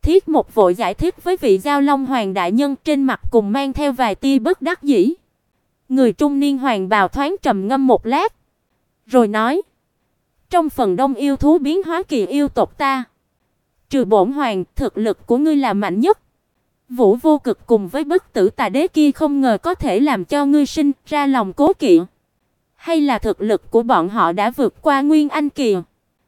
Thiết Mộc vội giải thích với vị Giao Long Hoàng đại nhân, trên mặt cùng mang theo vài tia bất đắc dĩ. Người trung niên hoàng bào thoáng trầm ngâm một lát, rồi nói: "Trong phần đông yêu thú biến hóa kỳ yêu tộc ta, trừ bổn hoàng, thực lực của ngươi là mạnh nhất. Vũ Vô Cực cùng với Bất Tử Tà Đế kia không ngờ có thể làm cho ngươi sinh ra lòng cố kỵ, hay là thực lực của bọn họ đã vượt qua Nguyên Anh kỳ,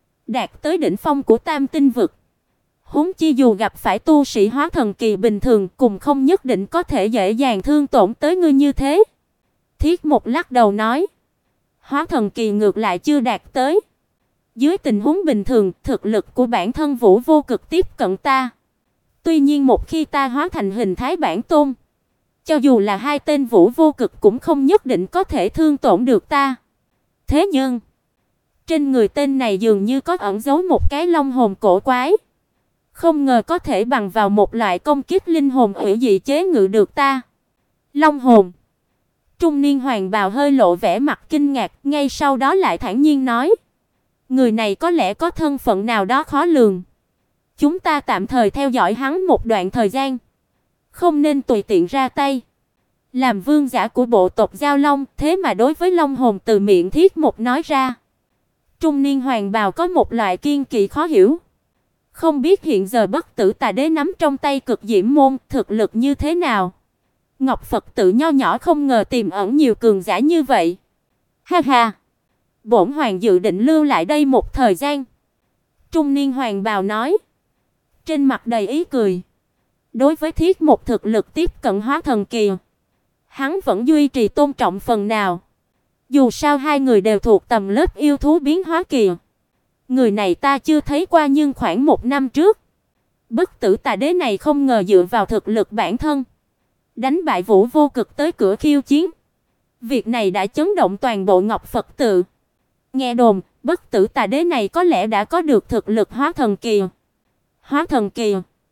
đạt tới đỉnh phong của Tam Tinh vực. Huống chi dù gặp phải tu sĩ hóa thần kỳ bình thường, cũng không nhất định có thể dễ dàng thương tổn tới ngươi như thế." Thiết Mộc lắc đầu nói: "Hóa thần kỳ ngược lại chưa đạt tới. Dưới tình huống bình thường, thực lực của bản thân Vũ Vô Cực tiếp cận ta. Tuy nhiên một khi ta hóa thành hình thái bản tôn, cho dù là hai tên Vũ Vô Cực cũng không nhất định có thể thương tổn được ta. Thế nhưng, trên người tên này dường như có ẩn giấu một cái long hồn cổ quái, không ngờ có thể bằng vào một loại công kích linh hồn hủy dị chế ngự được ta." Long hồn? Trung niên hoàng bào hơi lộ vẻ mặt kinh ngạc, ngay sau đó lại thản nhiên nói: "Người này có lẽ có thân phận nào đó khó lường. Chúng ta tạm thời theo dõi hắn một đoạn thời gian, không nên tùy tiện ra tay." Làm vương giả của bộ tộc Giao Long, thế mà đối với long hồn từ miệng Thiết Mộc nói ra, trung niên hoàng bào có một loại kiên kỵ khó hiểu. Không biết hiện giờ Bất Tử Tà Đế nắm trong tay Cực Diễm môn, thực lực như thế nào? Ngọc Phật tự nho nhỏ không ngờ tiềm ẩn nhiều cường giả như vậy. Ha ha, bổn hoàng dự định lưu lại đây một thời gian." Trung niên hoàng bào nói, trên mặt đầy ý cười. Đối với Thiết Mộc thực lực tiếp cận hóa thần kỳ, hắn vẫn duy trì tôn trọng phần nào. Dù sao hai người đều thuộc tầm lớp yêu thú biến hóa kỳ. Người này ta chưa thấy qua, nhưng khoảng 1 năm trước, Bất Tử Tà Đế này không ngờ dựa vào thực lực bản thân đánh bại Vũ Vô Cực tới cửa khiêu chiến. Việc này đã chấn động toàn bộ Ngọc Phật tự. Nghe đồn, Bất Tử Tà Đế này có lẽ đã có được thực lực hóa thần kỳ. Hóa thần kỳ?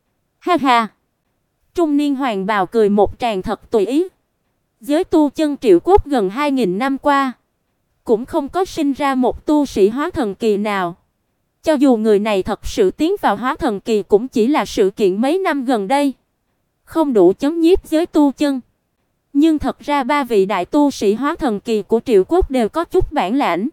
Ha ha. Trung niên hoàng bào cười một tràng thật tùy ý. Giới tu chân Triệu Quốc gần 2000 năm qua, cũng không có sinh ra một tu sĩ hóa thần kỳ nào. Cho dù người này thật sự tiến vào hóa thần kỳ cũng chỉ là sự kiện mấy năm gần đây, không đủ chấn nhiếp giới tu chân. Nhưng thật ra ba vị đại tu sĩ hóa thần kỳ của Triệu Quốc đều có chút bản lãnh.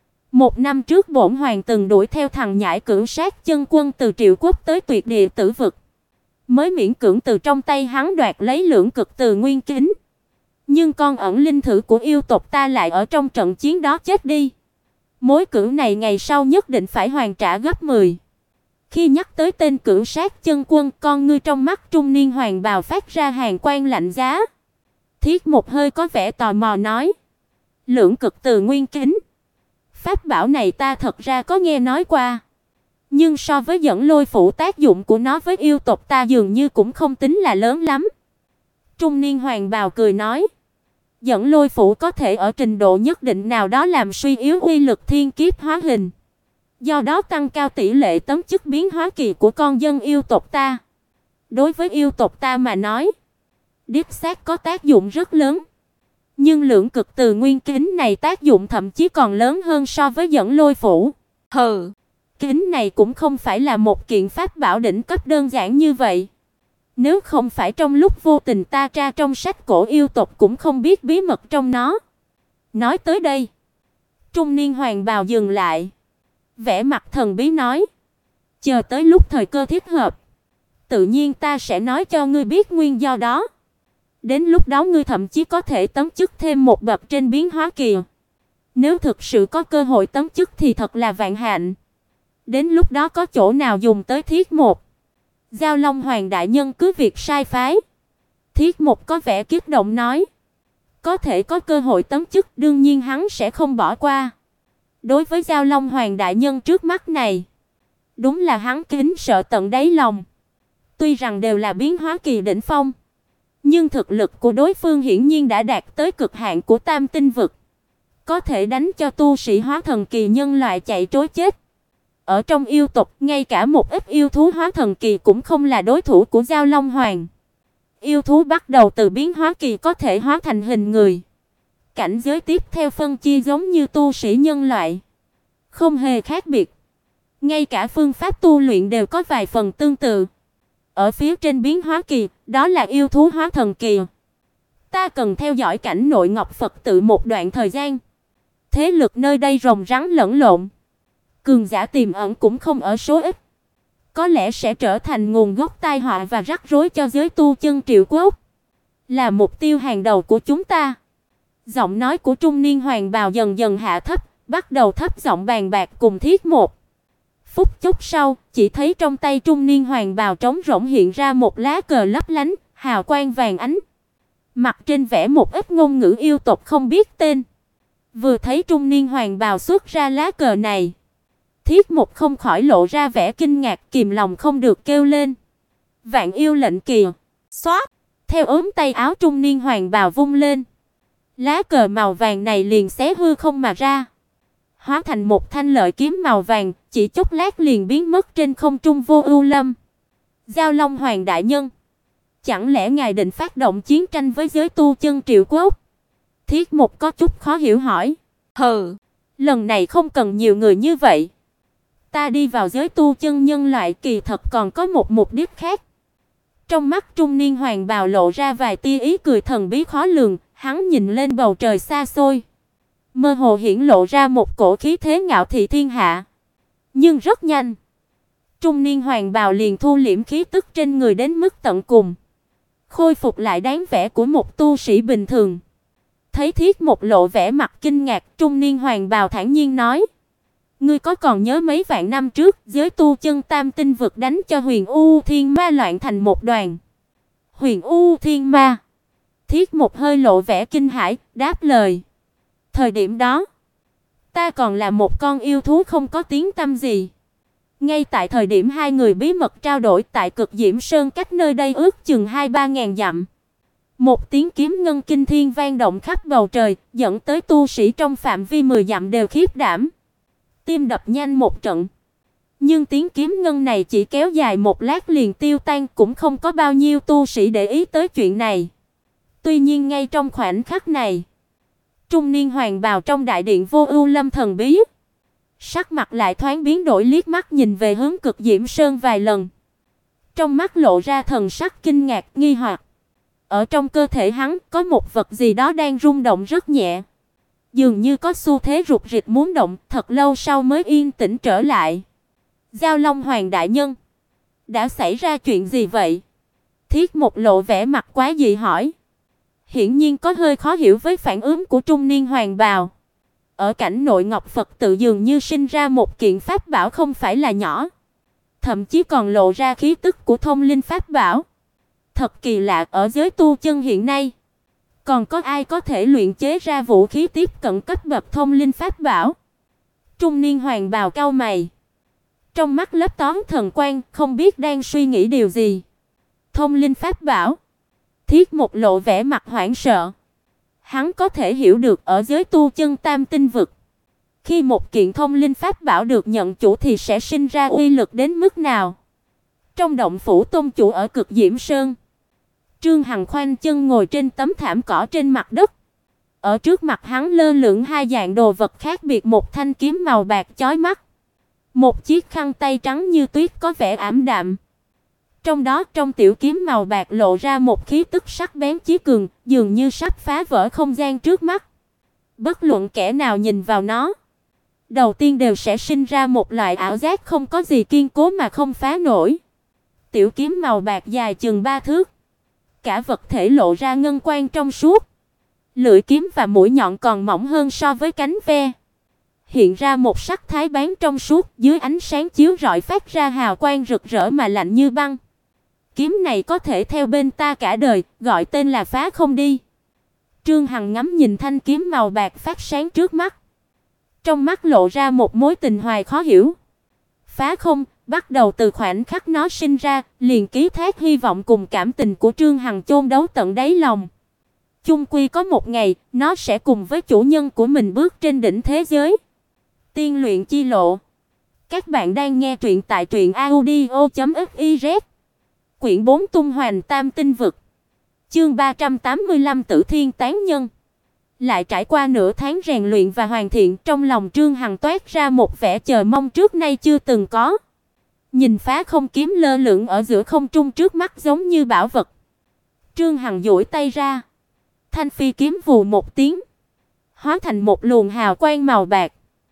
1 năm trước bổn hoàng từng đuổi theo thằng nhãi Cửu Sát chân quân từ Triệu Quốc tới Tuyệt Địa Tử vực, mới miễn cưỡng từ trong tay hắn đoạt lấy Lưỡng Cực Từ Nguyên Kính. Nhưng con ẩn linh thử của yêu tộc ta lại ở trong trận chiến đó chết đi. Mối cửu này ngày sau nhất định phải hoàn trả gấp 10. Khi nhắc tới tên Cửu Sát chân quân, con ngươi trong mắt trung niên hoàng bào phát ra hàn quang lạnh giá. Thiết Mộc hơi có vẻ tò mò nói: "Lưỡng Cực Từ Nguyên Kính, pháp bảo này ta thật ra có nghe nói qua, nhưng so với Dẫn Lôi phủ tác dụng của nó với yêu tộc ta dường như cũng không tính là lớn lắm." Trung niên hoàng bào cười nói: "Dẫn Lôi phủ có thể ở trình độ nhất định nào đó làm suy yếu uy lực thiên kiếp hóa hình, do đó tăng cao tỷ lệ tấm chức biến hóa kỳ của con dân yêu tộc ta. Đối với yêu tộc ta mà nói, đích xác có tác dụng rất lớn. Nhưng Lưỡng Cực Từ Nguyên Kính này tác dụng thậm chí còn lớn hơn so với Dẫn Lôi phủ." "Hừ, kính này cũng không phải là một kiện pháp bảo đỉnh cấp đơn giản như vậy. Nếu không phải trong lúc vô tình ta tra trong sách cổ yêu tộc cũng không biết bí mật trong nó." Nói tới đây, trung niên hoàng bào dừng lại, vẻ mặt thần bí nói: "Chờ tới lúc thời cơ thích hợp, tự nhiên ta sẽ nói cho ngươi biết nguyên do đó. Đến lúc đó ngươi thậm chí có thể tấm chức thêm một bậc trên biến hóa kỳ. Nếu thực sự có cơ hội tấm chức thì thật là vạn hạnh. Đến lúc đó có chỗ nào dùng tới Thiết Mộc, Giao Long Hoàng đại nhân cứ việc sai phái." Thiết Mộc có vẻ kích động nói: "Có thể có cơ hội tấm chức, đương nhiên hắn sẽ không bỏ qua. Đối với Giao Long Hoàng đại nhân trước mắt này, đúng là hắn kính sợ tận đáy lòng. Tuy rằng đều là biến hóa kỳ đỉnh phong, nhưng thực lực của đối phương hiển nhiên đã đạt tới cực hạn của Tam Tinh vực, có thể đánh cho tu sĩ hóa thần kỳ nhân loại chạy trối chết. Ở trong yêu tộc, ngay cả một ít yêu thú hóa thần kỳ cũng không là đối thủ của Giao Long Hoàng. Yêu thú bắt đầu từ biến hóa kỳ có thể hóa thành hình người. Cảnh giới tiếp theo phân chia giống như tu sĩ nhân loại, không hề khác biệt. Ngay cả phương pháp tu luyện đều có vài phần tương tự. Ở phía trên biến hóa kỳ, đó là yêu thú hóa thần kỳ. Ta cần theo dõi cảnh nội Ngọc Phật tự một đoạn thời gian. Thế lực nơi đây rồng rắn lẫn lộn, cường giả tiềm ẩn cũng không ở số ít. Có lẽ sẽ trở thành nguồn gốc tai họa và rắc rối cho giới tu chân Triệu Quốc. Là mục tiêu hàng đầu của chúng ta. Giọng nói của trung niên hoàng bào dần dần hạ thấp, bắt đầu thấp giọng bàn bạc cùng Thiết Một. Phút chốc sau, chỉ thấy trong tay trung niên hoàng bào trống rỗng hiện ra một lá cờ lấp lánh, hào quang vàng ánh. Mặt trên vẽ một ít ngôn ngữ yêu tộc không biết tên. Vừa thấy trung niên hoàng bào xuất ra lá cờ này, Thiết Một không khỏi lộ ra vẻ kinh ngạc, kìm lòng không được kêu lên: "Vạn yêu lệnh kìa!" Xoát, theo ốm tay áo trung niên hoàng bào vung lên, lá cờ màu vàng này liền xé hư không mà ra, hóa thành một thanh lợi kiếm màu vàng, chỉ chốc lát liền biến mất trên không trung vô ưu lâm. Giao Long Hoàng đại nhân, chẳng lẽ ngài định phát động chiến tranh với giới tu chân Triệu Quốc? Thiết Một có chút khó hiểu hỏi. Hừ, lần này không cần nhiều người như vậy. Ta đi vào giới tu chân nhân loại kỳ thật còn có một mục đích khác. Trong mắt trung niên hoàng bào lộ ra vài tia ý cười thần bí khó lường, hắn nhìn lên bầu trời xa xôi, mơ hồ hiển lộ ra một cổ khí thế ngạo thị thiên hạ. Nhưng rất nhanh, trung niên hoàng bào liền thu liễm khí tức trên người đến mức tận cùng, khôi phục lại dáng vẻ của một tu sĩ bình thường. Thấy Thiết Một lộ vẻ mặt kinh ngạc, trung niên hoàng bào thản nhiên nói: "Ngươi có còn nhớ mấy vạn năm trước, giới tu chân Tam Tinh vực đánh cho Huyền U Thiên Ma loạn thành một đoàn?" Huyền U Thiên Ma? Thiết Một hơi lộ vẻ kinh hãi, đáp lời: "Thời điểm đó, ta còn là một con yêu thú không có tiếng tăm gì. Ngay tại thời điểm hai người bí mật trao đổi tại Cực Diễm Sơn cách nơi đây ước chừng 2-3 ngàn dặm. Một tiếng kiếm ngân kinh thiên vang động khắp bầu trời, dẫn tới tu sĩ trong phạm vi 10 dặm đều khiếp đảm, tim đập nhanh một trận. Nhưng tiếng kiếm ngân này chỉ kéo dài một lát liền tiêu tan, cũng không có bao nhiêu tu sĩ để ý tới chuyện này. Tuy nhiên ngay trong khoảnh khắc này, trung niên hoàng bào trong đại điện vô ưu lâm thần bí, sắc mặt lại thoáng biến đổi, liếc mắt nhìn về hướng Cực Diễm Sơn vài lần. Trong mắt lộ ra thần sắc kinh ngạc, nghi hoặc. Ở trong cơ thể hắn có một vật gì đó đang rung động rất nhẹ, dường như có xu thế rục rịch muốn động, thật lâu sau mới yên tĩnh trở lại. Giao Long Hoàng đại nhân, đã xảy ra chuyện gì vậy? Thiết Một lộ vẻ mặt quá dị hỏi. Hiển nhiên có hơi khó hiểu với phản ứng của trung niên hoàng bào. Ở cảnh nội Ngọc Phật tự dường như sinh ra một kiện pháp bảo không phải là nhỏ, thậm chí còn lộ ra khí tức của thông linh pháp bảo. Thật kỳ lạ, ở giới tu chân hiện nay, còn có ai có thể luyện chế ra vũ khí tiếp cận cấp bậc thông linh pháp bảo? Trung niên hoàng bào cau mày, trong mắt lấp tóm thần quang, không biết đang suy nghĩ điều gì. Thông linh pháp bảo? Thiết Một lộ vẻ mặt hoảng sợ. Hắn có thể hiểu được ở giới tu chân Tam Tinh vực, khi một kiện thông linh pháp bảo được nhận chủ thì sẽ sinh ra uy lực đến mức nào. Trong động phủ tôn chủ ở Cực Diễm Sơn, Trương Hằng khoanh chân ngồi trên tấm thảm cỏ trên mặt đất. Ở trước mặt hắn lơ lửng hai dạng đồ vật khác biệt, một thanh kiếm màu bạc chói mắt, một chiếc khăn tay trắng như tuyết có vẻ ảm đạm. Trong đó, trong tiểu kiếm màu bạc lộ ra một khí tức sắc bén chí cường, dường như sắp phá vỡ không gian trước mắt. Bất luận kẻ nào nhìn vào nó, đầu tiên đều sẽ sinh ra một loại ảo giác không có gì kiên cố mà không phá nổi. Tiểu kiếm màu bạc dài chừng 3 thước, cả vật thể lộ ra ngân quang trong suốt. Lưỡi kiếm và mũi nhọn còn mỏng hơn so với cánh ve, hiện ra một sắc thái bán trong suốt, dưới ánh sáng chiếu rọi phát ra hào quang rực rỡ mà lạnh như băng. Kiếm này có thể theo bên ta cả đời, gọi tên là Phá Không đi. Trương Hằng ngắm nhìn thanh kiếm màu bạc phát sáng trước mắt, trong mắt lộ ra một mối tình hoài khó hiểu. Phá không, bắt đầu từ khoảnh khắc nó sinh ra, liền ký thác hy vọng cùng cảm tình của Trương Hằng chôn đấu tận đáy lòng. Chung quy có một ngày, nó sẽ cùng với chủ nhân của mình bước trên đỉnh thế giới. Tiên luyện chi lộ. Các bạn đang nghe truyện tại truyệnaudio.fiz. Quyển 4 Tung Hoành Tam Tinh vực. Chương 385 Tử Thiên Tán Nhân. Lại trải qua nửa tháng rèn luyện và hoàn thiện, trong lòng Trương Hằng toát ra một vẻ chờ mong trước nay chưa từng có. Nhìn phá không kiếm lơ lửng ở giữa không trung trước mắt giống như bảo vật. Trương Hằng duỗi tay ra, thanh phi kiếm vù một tiếng, hóa thành một luồng hào quang màu bạc,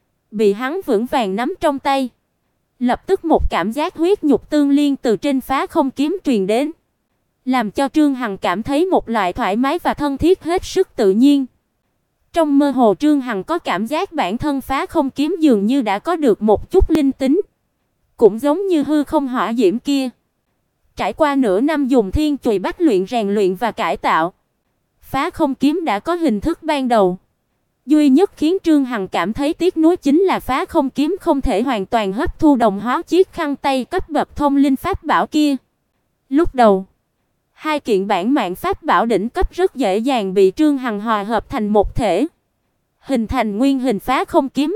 bị hắn vững vàng nắm trong tay. Lập tức một cảm giác huyết nhục tương liên từ trên phá không kiếm truyền đến, làm cho Trương Hằng cảm thấy một loại thoải mái và thân thiết hết sức tự nhiên. Trong mơ hồ Trương Hằng có cảm giác bản thân phá không kiếm dường như đã có được một chút linh tính, cũng giống như hư không hỏa diễm kia. Trải qua nửa năm dùng thiên chùy bách luyện rèn luyện và cải tạo, phá không kiếm đã có hình thức ban đầu. Duy nhất khiến Trương Hằng cảm thấy tiếc nuối chính là phá không kiếm không thể hoàn toàn hấp thu đồng hóa chiếc khăn tay cấp bậc thông linh pháp bảo kia. Lúc đầu, hai kiện bản mạng pháp bảo đỉnh cấp rất dễ dàng bị Trương Hằng hòa hợp thành một thể, hình thành nguyên hình phá không kiếm.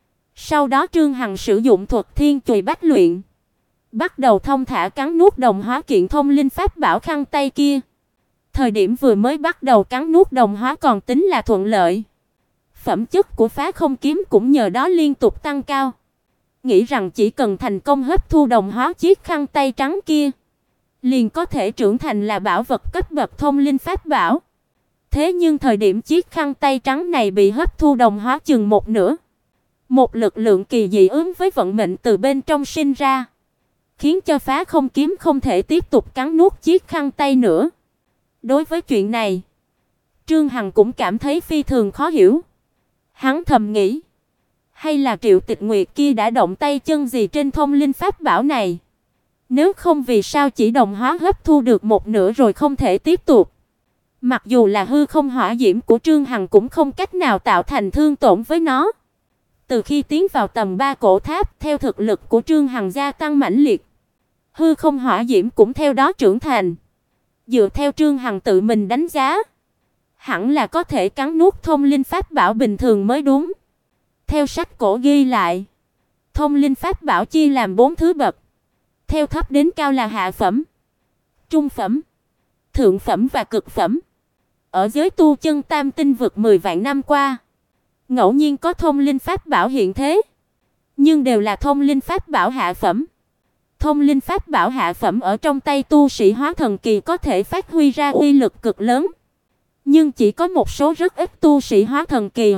Sau đó Trương Hằng sử dụng thuật thiên chùy bách luyện, bắt đầu thông thả cắn nuốt đồng hóa kiện thông linh pháp bảo khăn tay kia. Thời điểm vừa mới bắt đầu cắn nuốt đồng hóa còn tính là thuận lợi. Phẩm chất của phá không kiếm cũng nhờ đó liên tục tăng cao. Nghĩ rằng chỉ cần thành công hấp thu đồng hóa chiếc khăn tay trắng kia, liền có thể trưởng thành là bảo vật cấp bậc thông linh pháp bảo. Thế nhưng thời điểm chiếc khăn tay trắng này bị hấp thu đồng hóa chừng một nửa, một lực lượng kỳ dị ứng với vận mệnh từ bên trong sinh ra, khiến cho phá không kiếm không thể tiếp tục cắn nuốt chiếc khăn tay nữa. Đối với chuyện này, Trương Hằng cũng cảm thấy phi thường khó hiểu. Hắn thầm nghĩ, hay là Triệu Tịch Nguyệt kia đã động tay chân gì trên thông linh pháp bảo này? Nếu không vì sao chỉ đồng hóa hấp thu được một nửa rồi không thể tiếp tục? Mặc dù là hư không hỏa diễm của Trương Hằng cũng không cách nào tạo thành thương tổn với nó. Từ khi tiến vào tầng 3 cổ tháp, theo thực lực của Trương Hằng gia tăng mãnh liệt, hư không hỏa diễm cũng theo đó trưởng thành. Dựa theo Trương Hằng tự mình đánh giá, hẳn là có thể cắn nuốt thông linh pháp bảo bình thường mới đúng. Theo sách cổ ghi lại, thông linh pháp bảo chia làm 4 thứ bậc, theo thấp đến cao là hạ phẩm, trung phẩm, thượng phẩm và cực phẩm. Ở giới tu chân Tam Tinh vực 10 vạn năm qua, ngẫu nhiên có thông linh pháp bảo hiện thế, nhưng đều là thông linh pháp bảo hạ phẩm. Thông linh pháp bảo hạ phẩm ở trong tay tu sĩ hóa thần kỳ có thể phát huy ra uy lực cực lớn, nhưng chỉ có một số rất ít tu sĩ hóa thần kỳ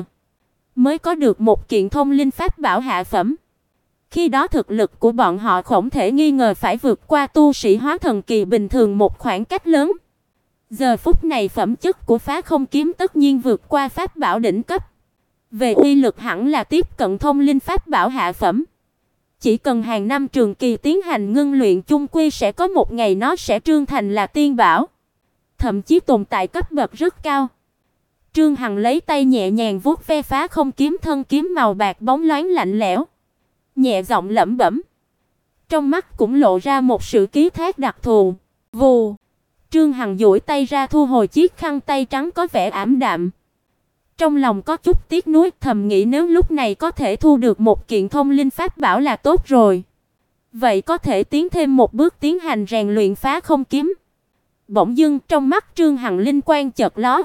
mới có được một kiện thông linh pháp bảo hạ phẩm. Khi đó thực lực của bọn họ không thể nghi ngờ phải vượt qua tu sĩ hóa thần kỳ bình thường một khoảng cách lớn. Giờ phút này phẩm chất của phá không kiếm tất nhiên vượt qua pháp bảo đỉnh cấp. Về uy lực hẳn là tiếp cận thông linh pháp bảo hạ phẩm. Chỉ cần hàng năm trường kỳ tiến hành ngưng luyện chung quy sẽ có một ngày nó sẽ trưởng thành là tiên bảo, thậm chí tồn tại cấp bậc rất cao. Trương Hằng lấy tay nhẹ nhàng vuốt ve phá không kiếm thân kiếm màu bạc bóng loáng lạnh lẽo, nhẹ giọng lẩm bẩm. Trong mắt cũng lộ ra một sự ký thác đặc thù. Vù, Trương Hằng duỗi tay ra thu hồi chiếc khăn tay trắng có vẻ ảm đạm. Trong lòng có chút tiếc nuối, thầm nghĩ nếu lúc này có thể thu được một kiện thông linh pháp bảo là tốt rồi. Vậy có thể tiến thêm một bước tiến hành rèn luyện phá không kiếm. Bỗng dưng trong mắt Trương Hằng linh quang chợt lóe.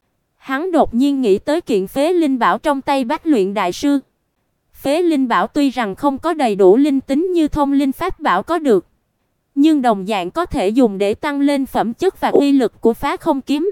Hắn đột nhiên nghĩ tới kiện phế linh bảo trong tay Bách Luyện đại sư. Phế linh bảo tuy rằng không có đầy đủ linh tính như thông linh pháp bảo có được, nhưng đồng dạng có thể dùng để tăng lên phẩm chất và uy lực của phá không kiếm.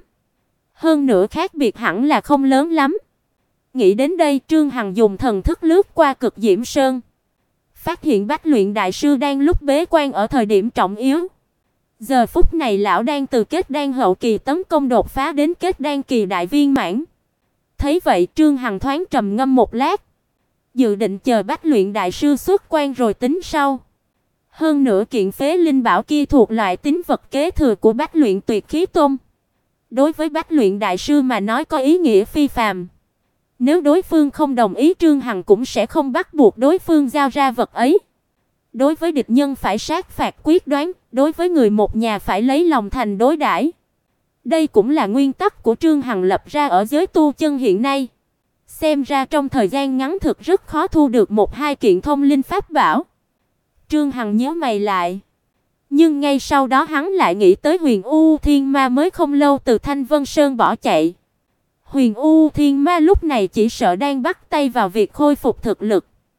Hơn nữa khác biệt hẳn là không lớn lắm. Nghĩ đến đây, Trương Hằng dùng thần thức lướt qua Cực Diễm Sơn, phát hiện Bách Luyện đại sư đang lúc bế quan ở thời điểm trọng yếu. Giờ phút này lão đang từ kết đan hậu kỳ tấn công đột phá đến kết đan kỳ đại viên mãn. Thấy vậy, Trương Hằng thoáng trầm ngâm một lát, dự định chờ Bách Luyện đại sư xuất quan rồi tính sau. Hơn nữa kiện phế linh bảo kia thuộc loại tín vật kế thừa của Bách Luyện Tuyệt Khí Tôn. Đối với Bách Luyện đại sư mà nói có ý nghĩa phi phàm. Nếu đối phương không đồng ý, Trương Hằng cũng sẽ không bắt buộc đối phương giao ra vật ấy. Đối với địch nhân phải sát phạt quyết đoán, đối với người một nhà phải lấy lòng thành đối đãi. Đây cũng là nguyên tắc của Trương Hằng lập ra ở giới tu chân hiện nay. Xem ra trong thời gian ngắn thực rất khó thu được một hai kiện thông linh pháp bảo. Trương Hằng nhíu mày lại. Nhưng ngay sau đó hắn lại nghĩ tới Huyền U Thiên Ma mới không lâu từ Thanh Vân Sơn bỏ chạy. Huyền U Thiên Ma lúc này chỉ sợ đang bắt tay vào việc khôi phục thực lực.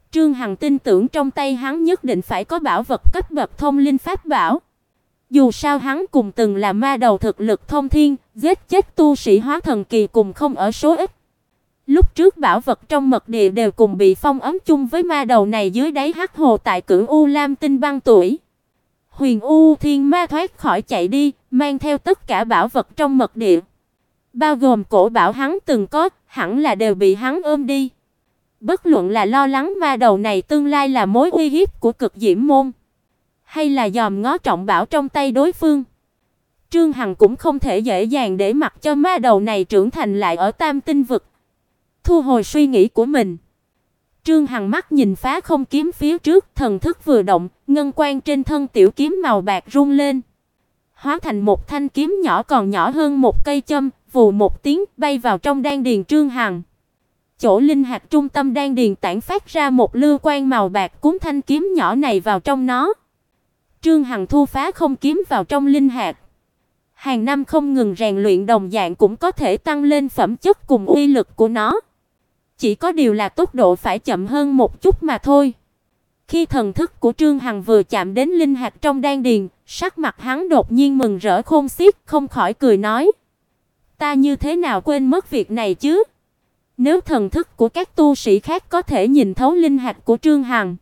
Trương Hằng tin tưởng trong tay hắn nhất định phải có bảo vật cấp bậc thông linh pháp bảo. Dù sao hắn cùng từng là ma đầu thực lực thông thiên, giết chết tu sĩ hóa thần kỳ cùng không ở số ít. Lúc trước bảo vật trong mật địa đều cùng bị phong ấn chung với ma đầu này dưới đáy hắc hồ tại Cửu U Lam Tinh băng tuổi. Huyền U Thiên Ma thoát khỏi chạy đi, mang theo tất cả bảo vật trong mật địa, bao gồm cổ bảo hắn từng có, hẳn là đều bị hắn ôm đi. Bất luận là lo lắng ma đầu này tương lai là mối uy hiếp của Cực Diễm môn, hay là dòm ngó trọng bảo trong tay đối phương, Trương Hằng cũng không thể dễ dàng để mặc cho ma đầu này trưởng thành lại ở Tam Tinh vực. Thu hồi suy nghĩ của mình, Trương Hằng mắt nhìn phá không kiếm phía trước, thần thức vừa động, ngân quang trên thân tiểu kiếm màu bạc rung lên, hóa thành một thanh kiếm nhỏ còn nhỏ hơn một cây châm, vù một tiếng bay vào trong đan điền Trương Hằng. Chỗ linh hạt trung tâm đan điền tản phát ra một lưu quang màu bạc cuốn thanh kiếm nhỏ này vào trong nó. Trương Hằng thu phá không kiếm vào trong linh hạt. Hàng năm không ngừng rèn luyện đồng dạng cũng có thể tăng lên phẩm chất cùng uy lực của nó. Chỉ có điều là tốc độ phải chậm hơn một chút mà thôi. Khi thần thức của Trương Hằng vừa chạm đến linh hạt trong đan điền, sắc mặt hắn đột nhiên mừng rỡ khôn xiết, không khỏi cười nói: "Ta như thế nào quên mất việc này chứ?" Nếu thần thức của các tu sĩ khác có thể nhìn thấu linh hạt của Trương Hằng,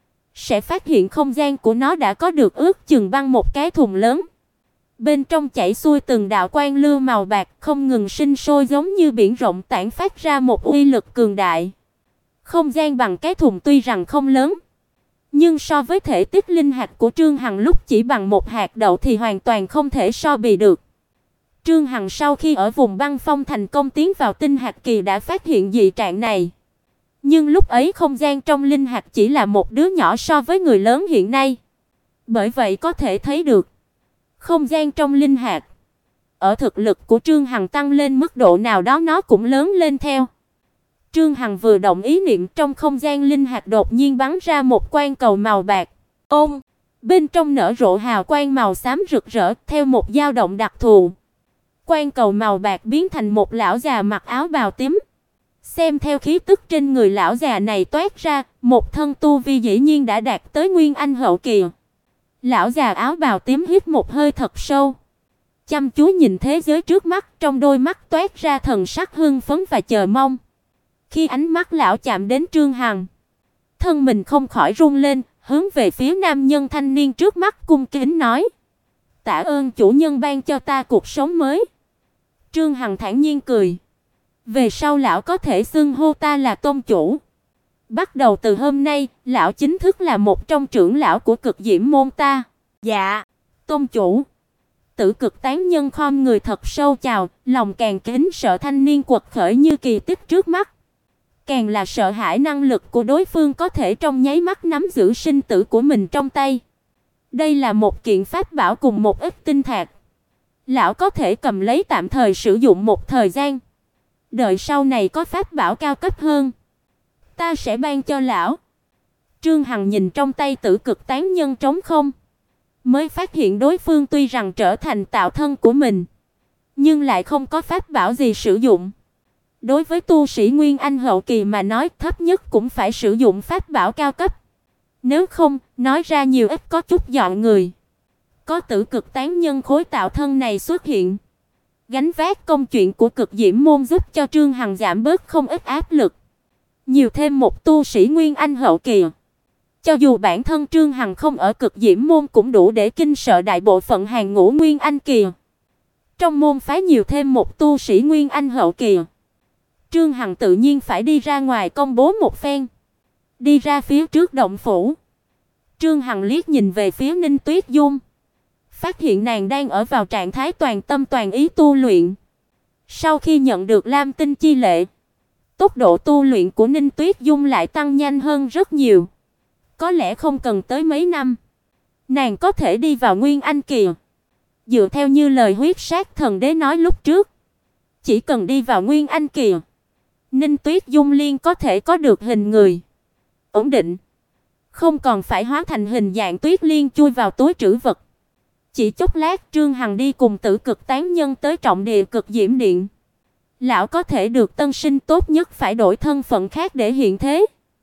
sẽ phát hiện không gian của nó đã có được ước chừng bằng một cái thùng lớn. Bên trong chảy xuôi từng đạo quang lưu màu bạc, không ngừng sinh sôi giống như biển rộng tản phát ra một uy lực cường đại. Không gian bằng cái thùng tuy rằng không lớn, nhưng so với thể tích linh hạt của Trương Hằng lúc chỉ bằng một hạt đậu thì hoàn toàn không thể so bì được. Trương Hằng sau khi ở vùng băng phong thành công tiến vào tinh hạt kỳ đã phát hiện dị trạng này. Nhưng lúc ấy không gian trong linh hạt chỉ là một đứa nhỏ so với người lớn hiện nay. Bởi vậy có thể thấy được, không gian trong linh hạt, ở thực lực của Trương Hằng tăng lên mức độ nào đó nó cũng lớn lên theo. Trương Hằng vừa động ý niệm, trong không gian linh hạt đột nhiên bắn ra một quang cầu màu bạc. Ôm, bên trong nở rộ hào quang màu xám rực rỡ theo một dao động đặc thù. Quang cầu màu bạc biến thành một lão già mặc áo bào tím. Xem theo khí tức trên người lão già này toát ra, một thân tu vi dĩ nhiên đã đạt tới Nguyên Anh hậu kỳ. Lão già áo bào tím hít một hơi thật sâu, chăm chú nhìn thế giới trước mắt, trong đôi mắt toát ra thần sắc hưng phấn và chờ mong. Khi ánh mắt lão chạm đến Trương Hằng, thân mình không khỏi run lên, hướng về phía nam nhân thanh niên trước mắt cung kính nói: "Tạ ơn chủ nhân ban cho ta cuộc sống mới." Trương Hằng thản nhiên cười: "Về sau lão có thể xưng hô ta là tôn chủ. Bắt đầu từ hôm nay, lão chính thức là một trong trưởng lão của Cực Diễm môn ta." "Dạ, tôn chủ." Tử Cực tán nhân khom người thật sâu chào, lòng càng kính sợ thanh niên quật khởi như kỳ tích trước mắt, càng là sợ hãi năng lực của đối phương có thể trong nháy mắt nắm giữ sinh tử của mình trong tay. Đây là một kiện pháp bảo cùng một ít tinh thạch. Lão có thể cầm lấy tạm thời sử dụng một thời gian. Đợi sau này có pháp bảo cao cấp hơn, ta sẽ ban cho lão. Trương Hằng nhìn trong tay Tử Cực tán nhân trống không, mới phát hiện đối phương tuy rằng trở thành tạo thân của mình, nhưng lại không có pháp bảo gì sử dụng. Đối với tu sĩ Nguyên Anh hậu kỳ mà nói, thấp nhất cũng phải sử dụng pháp bảo cao cấp. Nếu không, nói ra nhiều ít có chút dọn người. Có Tử Cực tán nhân khối tạo thân này xuất hiện, gánh vác công chuyện của Cực Diễm môn giúp cho Trương Hằng giảm bớt không ít áp lực. Nhiều thêm một tu sĩ Nguyên Anh hậu kỳ, cho dù bản thân Trương Hằng không ở Cực Diễm môn cũng đủ để kinh sợ đại bộ phận hàng ngũ Nguyên Anh kỳ. Trong môn phái nhiều thêm một tu sĩ Nguyên Anh hậu kỳ, Trương Hằng tự nhiên phải đi ra ngoài công bố một phen. Đi ra phía trước động phủ, Trương Hằng liếc nhìn về phía Ninh Tuyết Dung, phát hiện nàng đang ở vào trạng thái toàn tâm toàn ý tu luyện. Sau khi nhận được Lam Tinh chi lệ, tốc độ tu luyện của Ninh Tuyết Dung lại tăng nhanh hơn rất nhiều. Có lẽ không cần tới mấy năm, nàng có thể đi vào Nguyên Anh kỳ. Dựa theo như lời Huyết Sát Thần Đế nói lúc trước, chỉ cần đi vào Nguyên Anh kỳ, Ninh Tuyết Dung liền có thể có được hình người ổn định, không còn phải hóa thành hình dạng Tuyết Liên chui vào túi trữ vật. Chỉ chốc lát, Trương Hằng đi cùng Tử Cực tán nhân tới trọng địa Cực Diễm điện. Lão có thể được tân sinh tốt nhất phải đổi thân phận khác để hiện thế,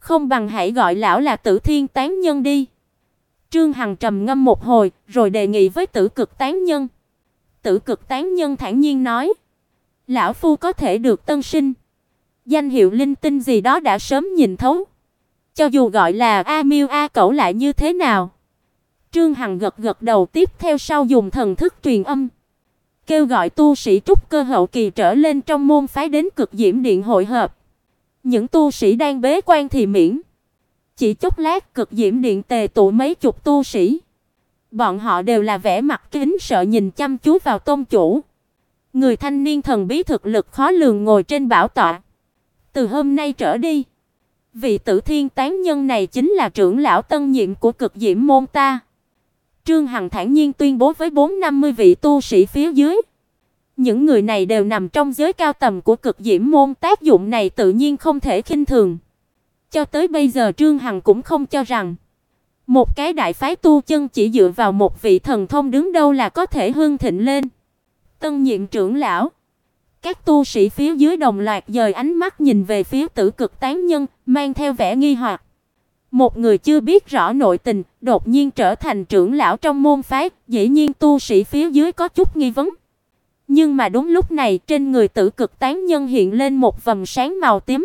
Không bằng hãy gọi lão là Tử Thiên Tán Nhân đi. Trương Hằng trầm ngâm một hồi, rồi đề nghị với Tử Cực Tán Nhân. Tử Cực Tán Nhân thản nhiên nói: "Lão phu có thể được tân sinh, danh hiệu linh tinh gì đó đã sớm nhìn thấu. Cho dù gọi là A Miêu A Cẩu lại như thế nào?" Trương Hằng gật gật đầu, tiếp theo sau dùng thần thức truyền âm, kêu gọi tu sĩ trúc cơ hậu kỳ trở lên trong môn phái đến Cực Diễm Điện hội họp. Những tu sĩ đang bế quan thì miễn. Chỉ chốc lát Cực Diễm Điện tề tụ mấy chục tu sĩ. Bọn họ đều là vẻ mặt kính sợ nhìn chăm chú vào tôn chủ. Người thanh niên thần bí thực lực khó lường ngồi trên bảo tọa. Từ hôm nay trở đi, vị Tử Thiên Tán Nhân này chính là trưởng lão tân nhiệm của Cực Diễm môn ta. Trương Hằng thản nhiên tuyên bố với 450 vị tu sĩ phía dưới. Những người này đều nằm trong giới cao tầm của Cực Diễm môn, tác dụng này tự nhiên không thể khinh thường. Cho tới bây giờ Trương Hằng cũng không cho rằng một cái đại phái tu chân chỉ dựa vào một vị thần thông đứng đâu là có thể hưng thịnh lên. Tân nhiệm trưởng lão. Các tu sĩ phía dưới đồng loạt dời ánh mắt nhìn về phía Tử Cực Tán Nhân, mang theo vẻ nghi hoặc. Một người chưa biết rõ nội tình, đột nhiên trở thành trưởng lão trong môn phái, dĩ nhiên tu sĩ phía dưới có chút nghi vấn. Nhưng mà đúng lúc này, trên người Tử Cực Tán Nhân hiện lên một vầng sáng màu tím.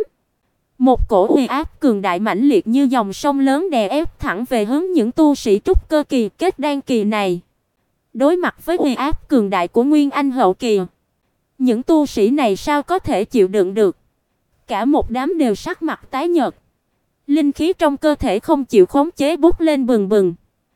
Một cổ uy áp cường đại mãnh liệt như dòng sông lớn đè ép thẳng về hướng những tu sĩ trúc cơ kỳ kết đan kỳ này. Đối mặt với uy áp cường đại của Nguyên Anh hậu kỳ, những tu sĩ này sao có thể chịu đựng được? Cả một đám đều sắc mặt tái nhợt. Linh khí trong cơ thể không chịu khống chế bốc lên bừng bừng.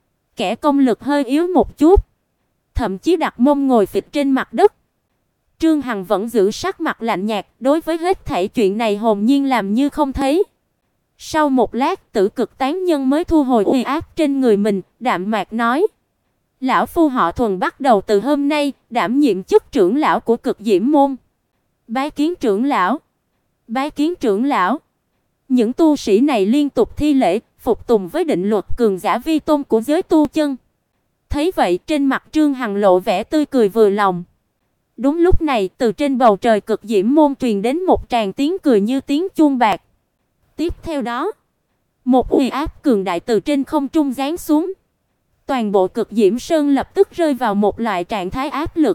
Kẻ công lực hơi yếu một chút, thậm chí đặt mông ngồi phịch trên mặt đất. Trương Hằng vẫn giữ sắc mặt lạnh nhạt, đối với hết thảy chuyện này hồn nhiên làm như không thấy. Sau một lát, Tử Cực Tán Nhân mới thu hồi uy áp trên người mình, đạm mạc nói: "Lão phu họ Thuần bắt đầu từ hôm nay đảm nhiệm chức trưởng lão của Cực Diễm môn." Bái kiến trưởng lão. Bái kiến trưởng lão. Những tu sĩ này liên tục thi lễ, phục tùng với định luật cường giả vi tôn của giới tu chân. Thấy vậy, trên mặt Trương Hằng lộ vẻ tươi cười vừa lòng. Đúng lúc này, từ trên bầu trời Cực Diễm môn truyền đến một tràng tiếng cười như tiếng chuông bạc. Tiếp theo đó, một uy áp cường đại từ trên không trung giáng xuống. Toàn bộ Cực Diễm Sơn lập tức rơi vào một loại trạng thái áp lực.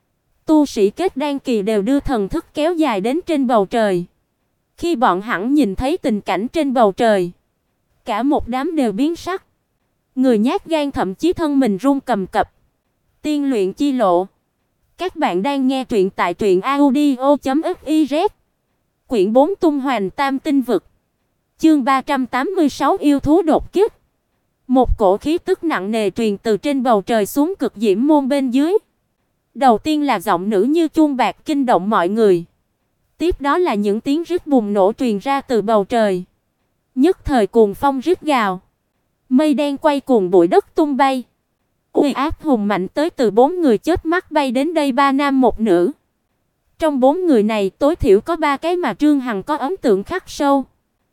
Tu sĩ kết đan kỳ đều đưa thần thức kéo dài đến trên bầu trời. Khi bọn hắn nhìn thấy tình cảnh trên bầu trời, cả một đám đều biến sắc. Người nhát gan thậm chí thân mình run cầm cập. Tiên luyện chi lộ. Các bạn đang nghe truyện tại truyệnaudio.fiz. Quyển 4 Tung Hoành Tam Tinh Vực. Chương 386 yêu thú đột kích. Một cổ khí tức nặng nề truyền từ trên bầu trời xuống Cực Diễm môn bên dưới. Đầu tiên là giọng nữ như chuông bạc kinh động mọi người. Tiếp đó là những tiếng rít bùng nổ truyền ra từ bầu trời. Nhất thời cuồng phong rít gào. Mây đen quay cuồng, bụi đất tung bay. Uy áp hùng mạnh tới từ 4 người chớp mắt bay đến đây, 3 nam 1 nữ. Trong 4 người này, tối thiểu có 3 cái mà Trương Hằng có ấn tượng khắc sâu.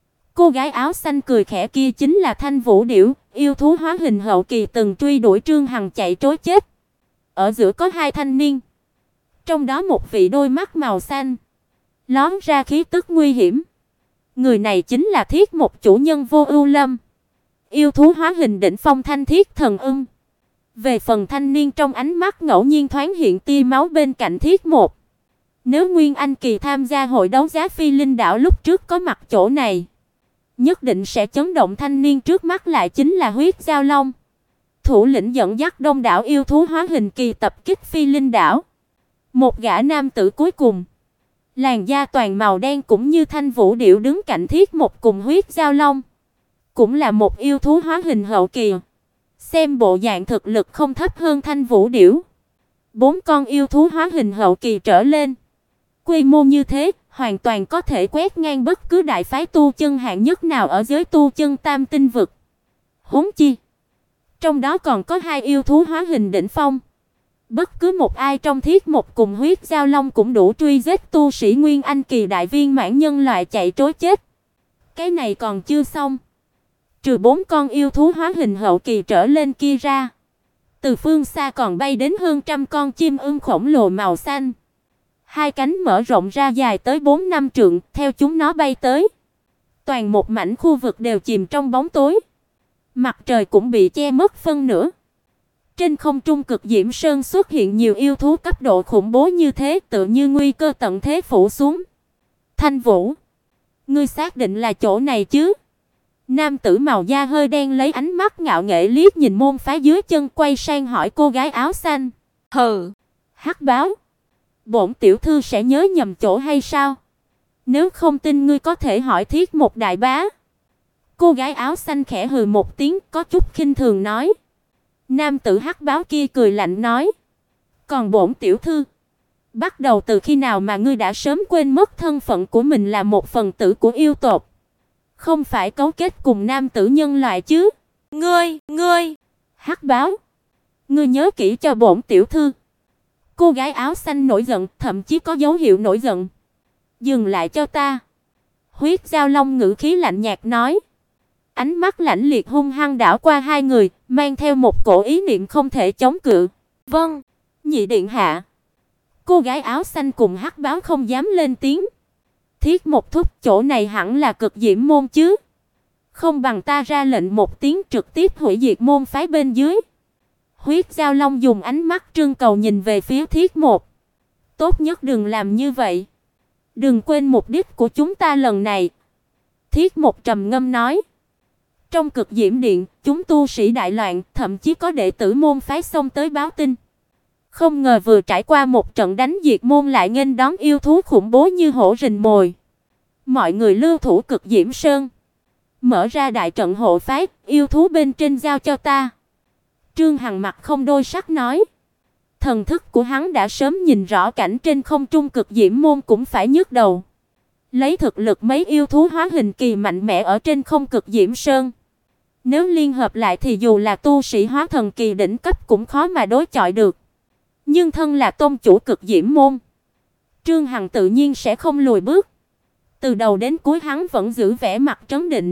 Cô gái áo xanh cười khẽ kia chính là Thanh Vũ Điểu, yêu thú hóa hình hậu kỳ từng truy đuổi Trương Hằng chạy trối chết. Ở giữa có 2 thanh niên, trong đó một vị đôi mắt màu xanh, lóe ra khí tức nguy hiểm. Người này chính là Thiết Một chủ nhân Vô Ưu Lâm, yêu thú hóa hình đỉnh phong Thanh Thiết Thần Ưng. Về phần thanh niên trong ánh mắt ngẫu nhiên thoáng hiện tia máu bên cạnh Thiết Một, nếu Nguyên Anh kỳ tham gia hội đấu giá Phi Linh đảo lúc trước có mặt chỗ này, nhất định sẽ chấn động. Thanh niên trước mắt lại chính là Huyết Giao Long, thủ lĩnh dẫn dắt đông đảo yêu thú hóa hình kỳ tập kích Phi Linh đảo. Một gã nam tử cuối cùng, làn da toàn màu đen cũng như Thanh Vũ Điểu đứng cạnh Thiết Một cùng Huyết Giao Long, cũng là một yêu thú hóa hình hậu kỳ. Xem bộ dạng thực lực không thấp hơn Thanh Vũ Điểu. 4 con yêu thú hóa hình hậu kỳ trở lên. Quy mô như thế, hoàn toàn có thể quét ngang bất cứ đại phái tu chân hạng nhất nào ở giới tu chân Tam Tinh Vực. Huống chi, trong đó còn có 2 yêu thú hóa hình đỉnh phong. Bất cứ một ai trong Thiết Một cùng Huyết Giao Long cũng đủ truy giết tu sĩ Nguyên Anh kỳ đại viên mãn nhân loại chạy trối chết. Cái này còn chưa xong. Trừ 4 con yêu thú hóa hình hậu kỳ trở lên kia ra, từ phương xa còn bay đến hơn trăm con chim ưng khổng lồ màu xanh. 2 cánh mở rộng ra dài tới 4-5 trượng, theo chúng nó bay tới. Toàn một mảnh khu vực đều chìm trong bóng tối. Mặt trời cũng bị che mất phân nửa. Trên không trung Cực Diễm Sơn xuất hiện nhiều yêu thú cấp độ khủng bố như thế, tựa như nguy cơ tận thế phủ xuống. Thanh Vũ, ngươi xác định là chỗ này chứ? Nam tử màu da hơi đen lấy ánh mắt ngạo nghễ liếc nhìn môn phái dưới chân, quay sang hỏi cô gái áo xanh. Hừ, hắc báo, bổn tiểu thư sẽ nhớ nhầm chỗ hay sao? Nếu không tin ngươi có thể hỏi Thiết Một đại bá. Cô gái áo xanh khẽ hừ một tiếng, có chút khinh thường nói. Nam tử hắc báo kia cười lạnh nói. Còn bổn tiểu thư, bắt đầu từ khi nào mà ngươi đã sớm quên mất thân phận của mình là một phần tử của yêu tộc? Không phải cấu kết cùng nam tử nhân loại chứ? Ngươi, hắc báo, ngươi nhớ kỹ cho bổn tiểu thư. Cô gái áo xanh nổi giận, thậm chí có dấu hiệu nổi giận. Dừng lại cho ta. Huyết Giao Long ngữ khí lạnh nhạt nói. Ánh mắt lạnh liệt hung hăng đảo qua hai người, mang theo một cổ ý niệm không thể chống cự. Vâng, nhị điện hạ. Cô gái áo xanh cùng hắc báo không dám lên tiếng. Thiết Một thúc, chỗ này hẳn là Cực Diễm môn chứ? Không bằng ta ra lệnh một tiếng trực tiếp hủy diệt môn phái bên dưới. Huyết Giao Long dùng ánh mắt trưng cầu nhìn về phía Thiết Một. Tốt nhất đừng làm như vậy. Đừng quên mục đích của chúng ta lần này. Thiết Một trầm ngâm nói. Trong Cực Diễm điện, chúng tu sĩ đại loạn, thậm chí có đệ tử môn phái xông tới báo tin. Không ngờ vừa trải qua một trận đánh diệt môn lại nghênh đón yêu thú khủng bố như hổ rình mồi. Mọi người lưu thủ Cực Diễm Sơn, mở ra đại trận hộ phái, yêu thú bên trên giao cho ta. Trương Hằng mặt không đôi sắc nói. Thần thức của hắn đã sớm nhìn rõ cảnh trên không trung Cực Diễm môn cũng phải nhức đầu. Lấy thực lực mấy yêu thú hóa hình kỳ mạnh mẽ ở trên không Cực Diễm Sơn, nếu liên hợp lại thì dù là tu sĩ hóa thần kỳ đỉnh cấp cũng khó mà đối chọi được. Nhưng thân là tôn chủ Cực Diễm môn, Trương Hằng tự nhiên sẽ không lùi bước. Từ đầu đến cuối hắn vẫn giữ vẻ mặt trấn định,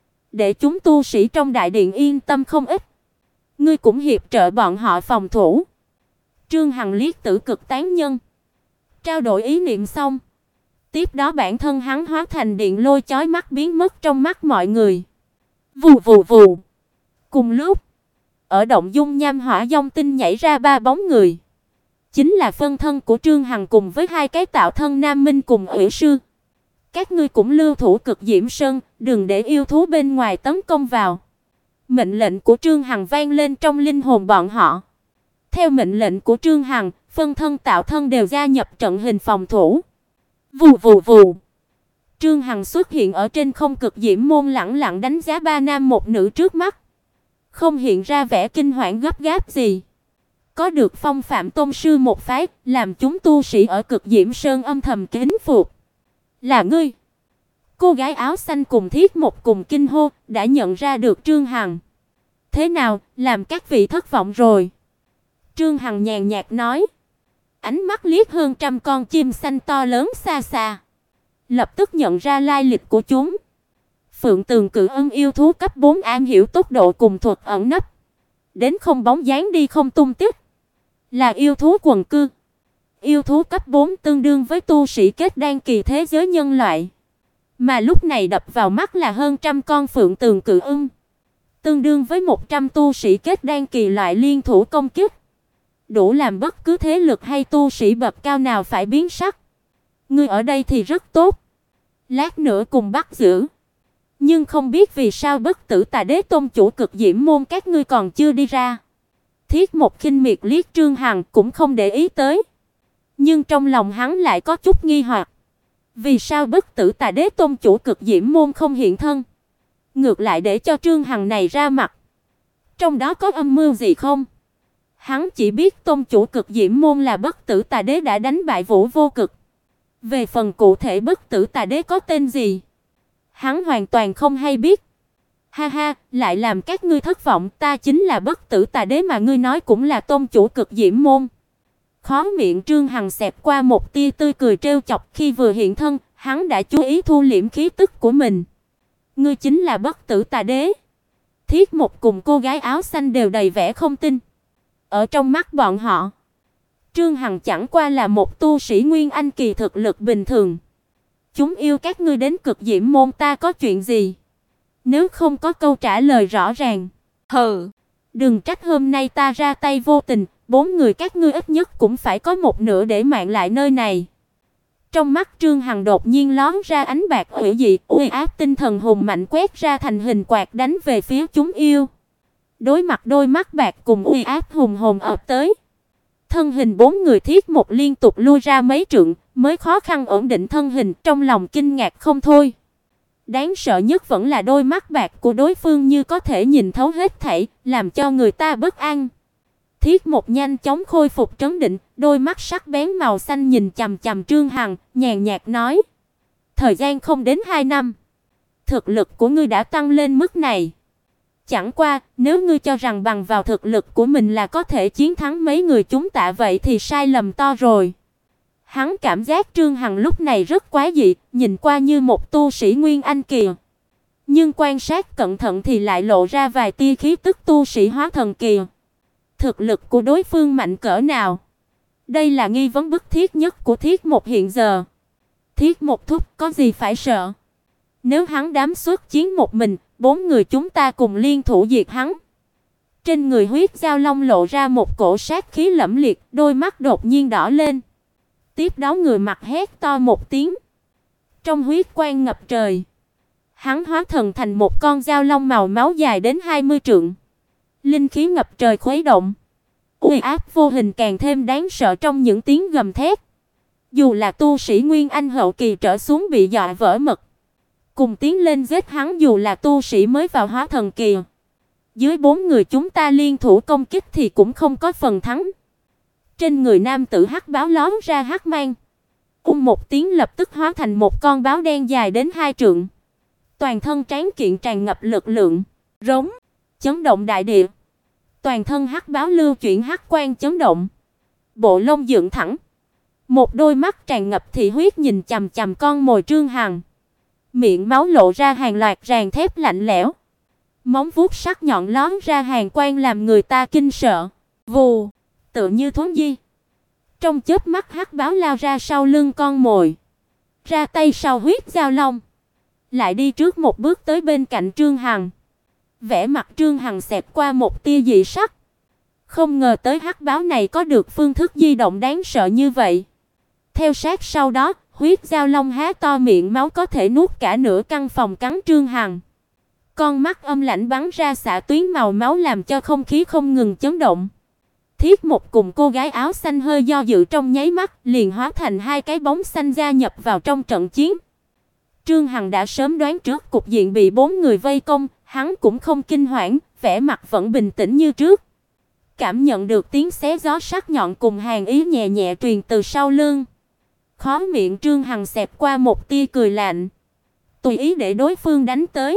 để chúng tu sĩ trong đại điện yên tâm không ít. Ngươi cũng hiệp trợ bọn họ phòng thủ. Trương Hằng liếc Tử Cực tán nhân, trao đổi ý niệm xong, tiếp đó bản thân hắn hóa thành điện lôi chói mắt biến mất trong mắt mọi người. Vù vù vù. Cùng lúc, ở động dung nham hỏa dông tinh nhảy ra ba bóng người. Chính là phân thân của Trương Hằng cùng với hai cái tạo thân Nam Minh cùng Ủy sư. Các ngươi cũng lưu thủ Cực Diễm Sơn, đừng để yêu thú bên ngoài tấn công vào. Mệnh lệnh của Trương Hằng vang lên trong linh hồn bọn họ. Theo mệnh lệnh của Trương Hằng, phân thân tạo thân đều gia nhập trận hình phòng thủ. Vù vù vù. Trương Hằng xuất hiện ở trên không Cực Diễm môn, lẳng lặng đánh giá ba nam một nữ trước mắt. Không hiện ra vẻ kinh hoảng gấp gáp gì. Có được phong phạm tôn sư một phái, làm chúng tu sĩ ở Cực Diễm Sơn âm thầm kính phục. Là ngươi? Cô gái áo xanh cùng Thiết Một cùng kinh hô, đã nhận ra được Trương Hằng. Thế nào, làm các vị thất vọng rồi? Trương Hằng nhàn nhạt nói. Ánh mắt liếc hơn trăm con chim xanh to lớn xa xa, lập tức nhận ra lai lịch của chúng. Phượng Tường Cự Ân yêu thú cấp 4 am hiểu tốc độ cùng thuật ẩn nấp, đến không bóng dáng đi không tung tích. Là yêu thú quần cư. Yêu thú cấp 4 tương đương với tu sĩ kết đan kỳ thế giới nhân loại. Mà lúc này đập vào mắt là hơn trăm con Phượng Tường Cự Ân, tương đương với 100 tu sĩ kết đan kỳ loại liên thủ công kích, đủ làm bất cứ thế lực hay tu sĩ bậc cao nào phải biến sắc. Ngươi ở đây thì rất tốt, lát nữa cùng bắt giữ. Nhưng không biết vì sao Bất Tử Tà Đế tôn chủ Cực Diễm môn các ngươi còn chưa đi ra. Thiết Một khinh miệt liếc Trương Hằng cũng không để ý tới. Nhưng trong lòng hắn lại có chút nghi hoặc. Vì sao Bất Tử Tà Đế tôn chủ Cực Diễm môn không hiện thân, ngược lại để cho Trương Hằng này ra mặt? Trong đó có âm mưu gì không? Hắn chỉ biết tôn chủ Cực Diễm môn là Bất Tử Tà Đế đã đánh bại Vũ Vô Cực. Về phần cụ thể Bất Tử Tà Đế có tên gì, hắn hoàn toàn không hay biết. Ha ha, lại làm các ngươi thất vọng, ta chính là Bất Tử Tà Đế mà ngươi nói cũng là tôn chủ Cực Diễm môn. Khóe miệng Trương Hằng xẹt qua một tia tươi cười trêu chọc, khi vừa hiện thân, hắn đã chú ý thu liễm khí tức của mình. Ngươi chính là Bất Tử Tà Đế? Thiết Một cùng cô gái áo xanh đều đầy vẻ không tin. Ở trong mắt bọn họ, Trương Hằng chẳng qua là một tu sĩ nguyên anh kỳ thực lực bình thường. Chúng yêu các ngươi đến Cực Diễm môn ta có chuyện gì? Nếu không có câu trả lời rõ ràng, hừ, đừng trách hôm nay ta ra tay vô tình, 4 người các ngươi ít nhất cũng phải có một nửa để mạng lại nơi này. Trong mắt Trương Hằng đột nhiên lóe ra ánh bạc hủy dị, uy áp tinh thần hùng mạnh quét ra thành hình quạt đánh về phía chúng yêu. Đối mặt đôi mắt bạc cùng uy áp hùng hồn ập tới, thân hình 4 người Thiết Một liên tục lui ra mấy trượng, mới khó khăn ổn định thân hình, trong lòng kinh ngạc không thôi. Đáng sợ nhất vẫn là đôi mắt bạc của đối phương như có thể nhìn thấu hết thảy, làm cho người ta bất an. Thiết Một nhanh chóng khôi phục trấn định, đôi mắt sắc bén màu xanh nhìn chằm chằm Trương Hằng, nhàn nhạt nói: "Thời gian không đến 2 năm, thực lực của ngươi đã tăng lên mức này. Chẳng qua, nếu ngươi cho rằng bằng vào thực lực của mình là có thể chiến thắng mấy người chúng ta vậy thì sai lầm to rồi." Hắn cảm giác Trương Hằng lúc này rất quái dị, nhìn qua như một tu sĩ Nguyên Anh kỳ, nhưng quan sát cẩn thận thì lại lộ ra vài tia khí tức tu sĩ Hóa Thần kỳ. Thực lực của đối phương mạnh cỡ nào? Đây là nghi vấn bức thiết nhất của Thiết Một hiện giờ. Thiết Một thúc có gì phải sợ? Nếu hắn dám xuất chiến một mình, 4 người chúng ta cùng liên thủ diệt hắn. Trên người Huyết Giao Long lộ ra một cổ sát khí lẫm liệt, đôi mắt đột nhiên đỏ lên. Tiếp đó người mặt hét to một tiếng. Trong huyết quang ngập trời, hắn hóa thần thành một con dao long màu máu dài đến 20 trượng. Linh khí ngập trời khuấy động, uy áp vô hình càng thêm đáng sợ trong những tiếng gầm thét. Dù là tu sĩ Nguyên Anh hậu kỳ trở xuống bị dọa vỡ mật, cùng tiến lên giết hắn dù là tu sĩ mới vào hóa thần kỳ. Dưới 4 người chúng ta liên thủ công kích thì cũng không có phần thắng. Trên người nam tử hắc báo lóm ra hắc mang. Một tiếng lập tức hóa thành một con báo đen dài đến 2 trượng. Toàn thân tráng kiện tràn ngập lực lượng, rống, chấn động đại địa. Toàn thân hắc báo lưu chuyển hắc quang chấn động, bộ lông dựng thẳng, một đôi mắt tràn ngập thị huyết nhìn chằm chằm con mồi Trương Hằng. Miệng máu lộ ra hàng loạt ràng thép lạnh lẽo, móng vuốt sắc nhọn lóm ra hàn quang làm người ta kinh sợ. Vù, tựa như thuấn di, trong chớp mắt hắc báo lao ra sau lưng con mồi, ra tay sau Huyết Giao Long, lại đi trước một bước tới bên cạnh Trương Hằng. Vẻ mặt Trương Hằng xẹt qua một tia dị sắc, không ngờ tới hắc báo này có được phương thức di động đáng sợ như vậy. Theo sát sau đó, Huyết Giao Long há to miệng máu có thể nuốt cả nửa căn phòng cắn Trương Hằng. Con mắt âm lãnh bắn ra xạ tuyến màu máu làm cho không khí không ngừng chấn động. Thiết Một cùng cô gái áo xanh hơi do dự trong nháy mắt, liền hóa thành 2 cái bóng xanh gia nhập vào trong trận chiến. Trương Hằng đã sớm đoán trước cục diện bị 4 người vây công, hắn cũng không kinh hoảng, vẻ mặt vẫn bình tĩnh như trước. Cảm nhận được tiếng xé gió sắc nhọn cùng hàn ý nhẹ nhẹ truyền từ sau lưng, khóe miệng Trương Hằng xẹt qua một tia cười lạnh, tùy ý để đối phương đánh tới.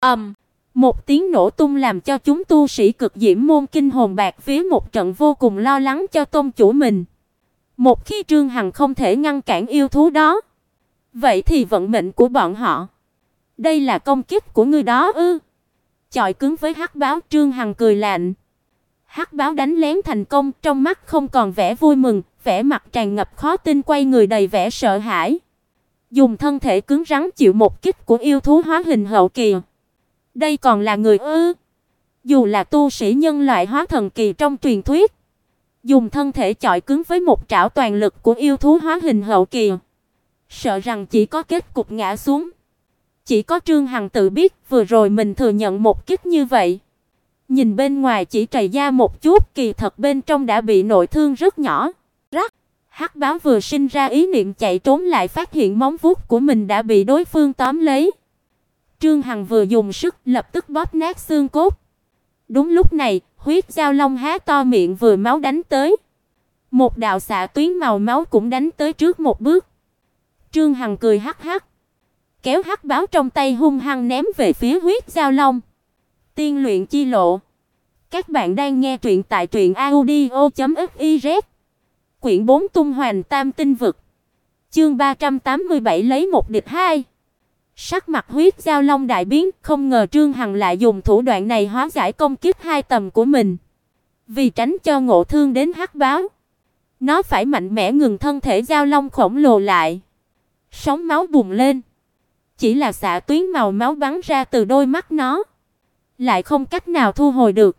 Một tiếng nổ tung làm cho chúng tu sĩ Cực Diễm môn kinh hồn bạt vía, một trận vô cùng lo lắng cho tôn chủ mình. Một khi Trương Hằng không thể ngăn cản yêu thú đó, vậy thì vận mệnh của bọn họ. Đây là công kích của ngươi đó ư? Chọi cứng với hắc báo, Trương Hằng cười lạnh. Hắc báo đánh lén thành công, trong mắt không còn vẻ vui mừng, vẻ mặt tràn ngập khó tin, quay người đầy vẻ sợ hãi, dùng thân thể cứng rắn chịu một kích của yêu thú hóa hình hậu kỳ. Đây còn là người ư? Dù là tu sĩ nhân loại hóa thần kỳ trong truyền thuyết, dùng thân thể chọi cứng với một trảo toàn lực của yêu thú hóa hình hậu kỳ, sợ rằng chỉ có kết cục ngã xuống. Chỉ có Trương Hằng tự biết, vừa rồi mình thừa nhận một kích như vậy, nhìn bên ngoài chỉ trầy da một chút, kỳ thật bên trong đã bị nội thương rất nhỏ. Rắc, hắc báo vừa sinh ra ý niệm chạy trốn lại phát hiện móng vuốt của mình đã bị đối phương tóm lấy. Trương Hằng vừa dùng sức lập tức bóp nát xương cốt. Đúng lúc này, Huyết Giao Long há to miệng vừa máu đánh tới. Một đạo xạ tuyến màu máu cũng đánh tới trước một bước. Trương Hằng cười hắc hắc, kéo hắc báo trong tay hung hăng ném về phía Huyết Giao Long. Tiên luyện chi lộ. Các bạn đang nghe truyện tại truyệnaudio.fiz. Quyển 4 Tung Hoành Tam Tinh Vực. Chương 387 lấy một địch hai. Sắc mặt Huyết Giao Long đại biến, không ngờ Trương Hằng lại dùng thủ đoạn này hóa giải công kích 2 tầm của mình. Vì tránh cho ngộ thương đến hắc báo, nó phải mạnh mẽ ngừng thân thể giao long khổng lồ lại. Sóng máu bùng lên, chỉ là xạ tuyến màu máu bắn ra từ đôi mắt nó, lại không cách nào thu hồi được.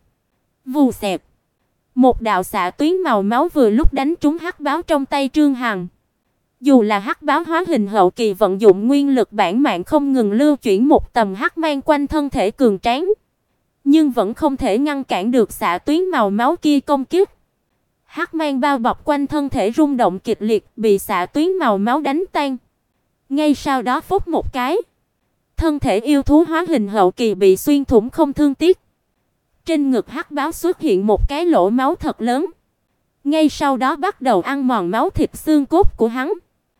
Vù xẹt, một đạo xạ tuyến màu máu vừa lúc đánh trúng hắc báo trong tay Trương Hằng. Dù là hắc báo hóa hình hậu kỳ vận dụng nguyên lực bản mạng không ngừng lưu chuyển một tầm hắc mang quanh thân thể cường tráng, nhưng vẫn không thể ngăn cản được xạ tuyến màu máu kia công kích. Hắc mang bao bọc quanh thân thể rung động kịch liệt, bị xạ tuyến màu máu đánh tan. Ngay sau đó phốc một cái, thân thể yêu thú hóa hình hậu kỳ bị xuyên thủng không thương tiếc. Trên ngực hắc báo xuất hiện một cái lỗ máu thật lớn. Ngay sau đó bắt đầu ăn mòn máu thịt xương cốt của hắn.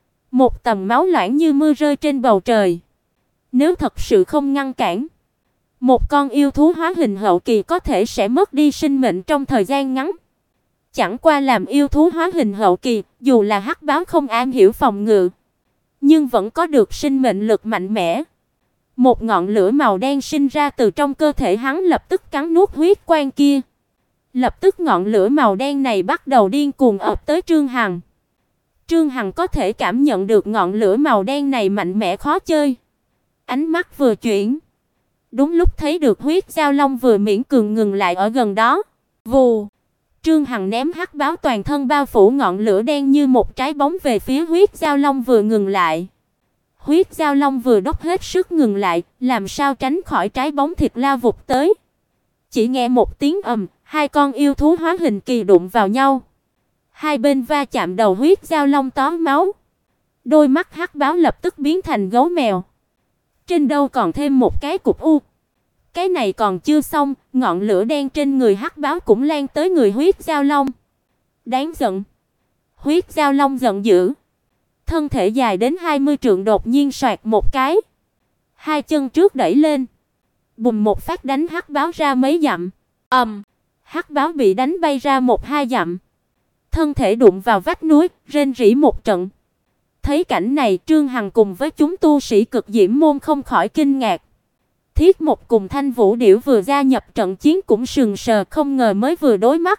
Một tầm máu loãng như mưa rơi trên bầu trời. Nếu thật sự không ngăn cản, một con yêu thú hóa hình hậu kỳ có thể sẽ mất đi sinh mệnh trong thời gian ngắn. Chẳng qua làm yêu thú hóa hình hậu kỳ, dù là hắc báo không am hiểu phòng ngự, nhưng vẫn có được sinh mệnh lực mạnh mẽ. Một ngọn lửa màu đen sinh ra từ trong cơ thể hắn, lập tức cắn nuốt huyết quang kia. Lập tức ngọn lửa màu đen này bắt đầu điên cuồng ập tới Trương Hằng. Trương Hằng có thể cảm nhận được ngọn lửa màu đen này mạnh mẽ khó chơi. Ánh mắt vừa chuyển, đúng lúc thấy được huyết giao long vừa miễn cường ngừng lại ở gần đó. Vù, Trương Hằng ném hắc báo toàn thân bao phủ ngọn lửa đen như một trái bóng về phía huyết giao long vừa ngừng lại. Huyết giao long vừa đốc hết sức ngừng lại, làm sao tránh khỏi trái bóng thịt lao vụt tới. Chỉ nghe một tiếng ầm, hai con yêu thú hóa hình kỳ đụng vào nhau. Hai bên va chạm, đầu huyết giao long tóe máu. Đôi mắt hắc báo lập tức biến thành gấu mèo. Trên đầu còn thêm một cái cục u. Cái này còn chưa xong, ngọn lửa đen trên người hắc báo cũng lan tới người huyết giao long. Đáng giận. Huyết giao long giận dữ. Thân thể dài đến 20 trượng đột nhiên soạt một cái. Hai chân trước đẩy lên. Bùm một phát đánh hắc báo ra mấy dặm. Hắc báo bị đánh bay ra 1-2 dặm. Thân thể đụng vào vách núi, rên rỉ một trận. Thấy cảnh này, Trương Hằng cùng với chúng tu sĩ Cực Diễm môn không khỏi kinh ngạc. Thiết Mộc cùng Thanh Vũ Điểu vừa gia nhập trận chiến cũng sừng sờ, không ngờ mới vừa đối mắt,